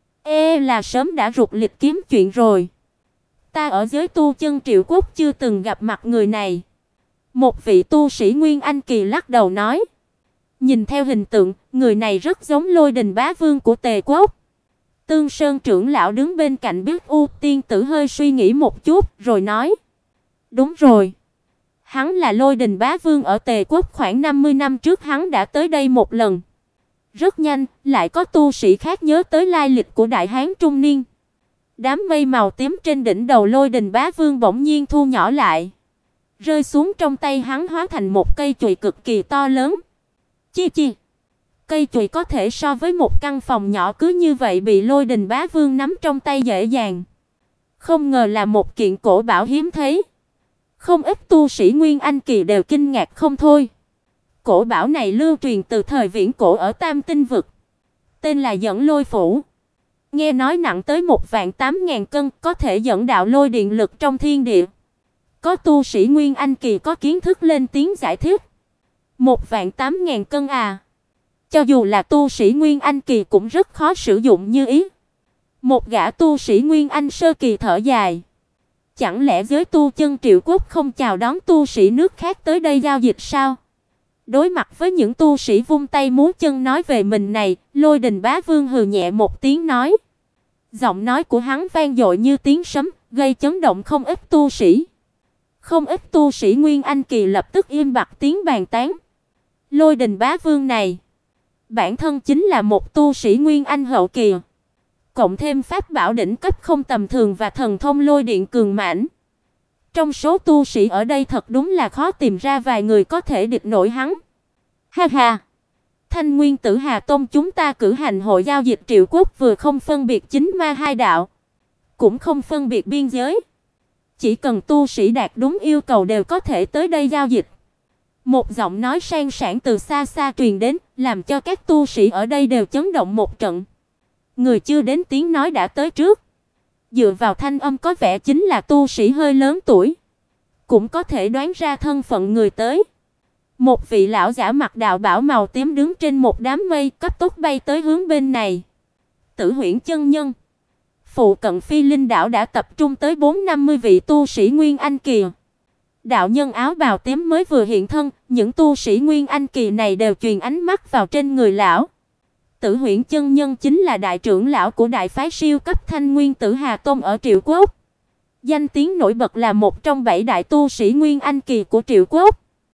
là sớm đã rụt lịch kiếm chuyện rồi. Ta ở giới tu chân Triệu Quốc chưa từng gặp mặt người này. Một vị tu sĩ Nguyên Anh kỳ lắc đầu nói. Nhìn theo hình tượng, người này rất giống Lôi Đình Bá Vương của Tề Quốc. Tương Sơn trưởng lão đứng bên cạnh Biết U tiên tử hơi suy nghĩ một chút, rồi nói: "Đúng rồi. Hắn là Lôi Đình Bá Vương ở Tề Quốc, khoảng 50 năm trước hắn đã tới đây một lần." Rất nhanh, lại có tu sĩ khác nhớ tới lai lịch của đại hán trung niên. Đám mây màu tím trên đỉnh đầu Lôi Đình Bá Vương bỗng nhiên thu nhỏ lại, rơi xuống trong tay hắn hóa thành một cây chùy cực kỳ to lớn. Chi chi. Cây chùy có thể so với một căn phòng nhỏ, cứ như vậy bị Lôi Đình Bá Vương nắm trong tay dễ dàng. Không ngờ là một kiện cổ bảo hiếm thấy. Không ít tu sĩ Nguyên Anh kỳ đều kinh ngạc không thôi. Cổ bảo này lưu truyền từ thời viễn cổ ở Tam Tinh vực, tên là Dẫn Lôi Phủ. Nghe nói nặng tới 1.800.000 cân, có thể dẫn đạo lôi điện lực trong thiên địa. Có tu sĩ Nguyên Anh kỳ có kiến thức lên tiếng giải thích. 1.800.000 cân à? Cho dù là tu sĩ Nguyên Anh kỳ cũng rất khó sử dụng như ý. Một gã tu sĩ Nguyên Anh sơ kỳ thở dài. Chẳng lẽ giới tu chân Triệu Quốc không chào đón tu sĩ nước khác tới đây giao dịch sao? Đối mặt với những tu sĩ vung tay múa chân nói về mình này, Lôi Đình Bá Vương hừ nhẹ một tiếng nói. Giọng nói của hắn vang dội như tiếng sấm, gây chấn động không ít tu sĩ. Không ít tu sĩ Nguyên Anh kỳ lập tức im bặt tiếng bàn tán. Lôi Đình Bá Vương này, bản thân chính là một tu sĩ Nguyên Anh hậu kỳ, cộng thêm pháp bảo đỉnh cấp không tầm thường và thần thông lôi điện cường mãnh. Trong số tu sĩ ở đây thật đúng là khó tìm ra vài người có thể địch nổi hắn. Ha ha. Thanh Nguyên Tử Hà Tông chúng ta cử hành hội giao dịch triệu quốc vừa không phân biệt chính ma hai đạo, cũng không phân biệt biên giới. Chỉ cần tu sĩ đạt đúng yêu cầu đều có thể tới đây giao dịch. Một giọng nói sang sảng từ xa xa truyền đến, làm cho các tu sĩ ở đây đều chấn động một trận. Người chưa đến tiếng nói đã tới trước. Dựa vào thanh âm có vẻ chính là tu sĩ hơi lớn tuổi, cũng có thể đoán ra thân phận người tới. Một vị lão giả mặc đạo bào màu tím đứng trên một đám mây, cấp tốc bay tới hướng bên này. Tử Huyễn chân nhân. Phụ cận Phi Linh đảo đã tập trung tới 450 vị tu sĩ Nguyên Anh kỳ. Đạo nhân áo bào tím mới vừa hiện thân, những tu sĩ Nguyên Anh kỳ này đều truyền ánh mắt vào trên người lão. Tử Huyễn chân nhân chính là đại trưởng lão của đại phái siêu cấp Thanh Nguyên Tử Hà Tông ở Triệu Quốc. Danh tiếng nổi bật là một trong 7 đại tu sĩ Nguyên Anh kỳ của Triệu Quốc.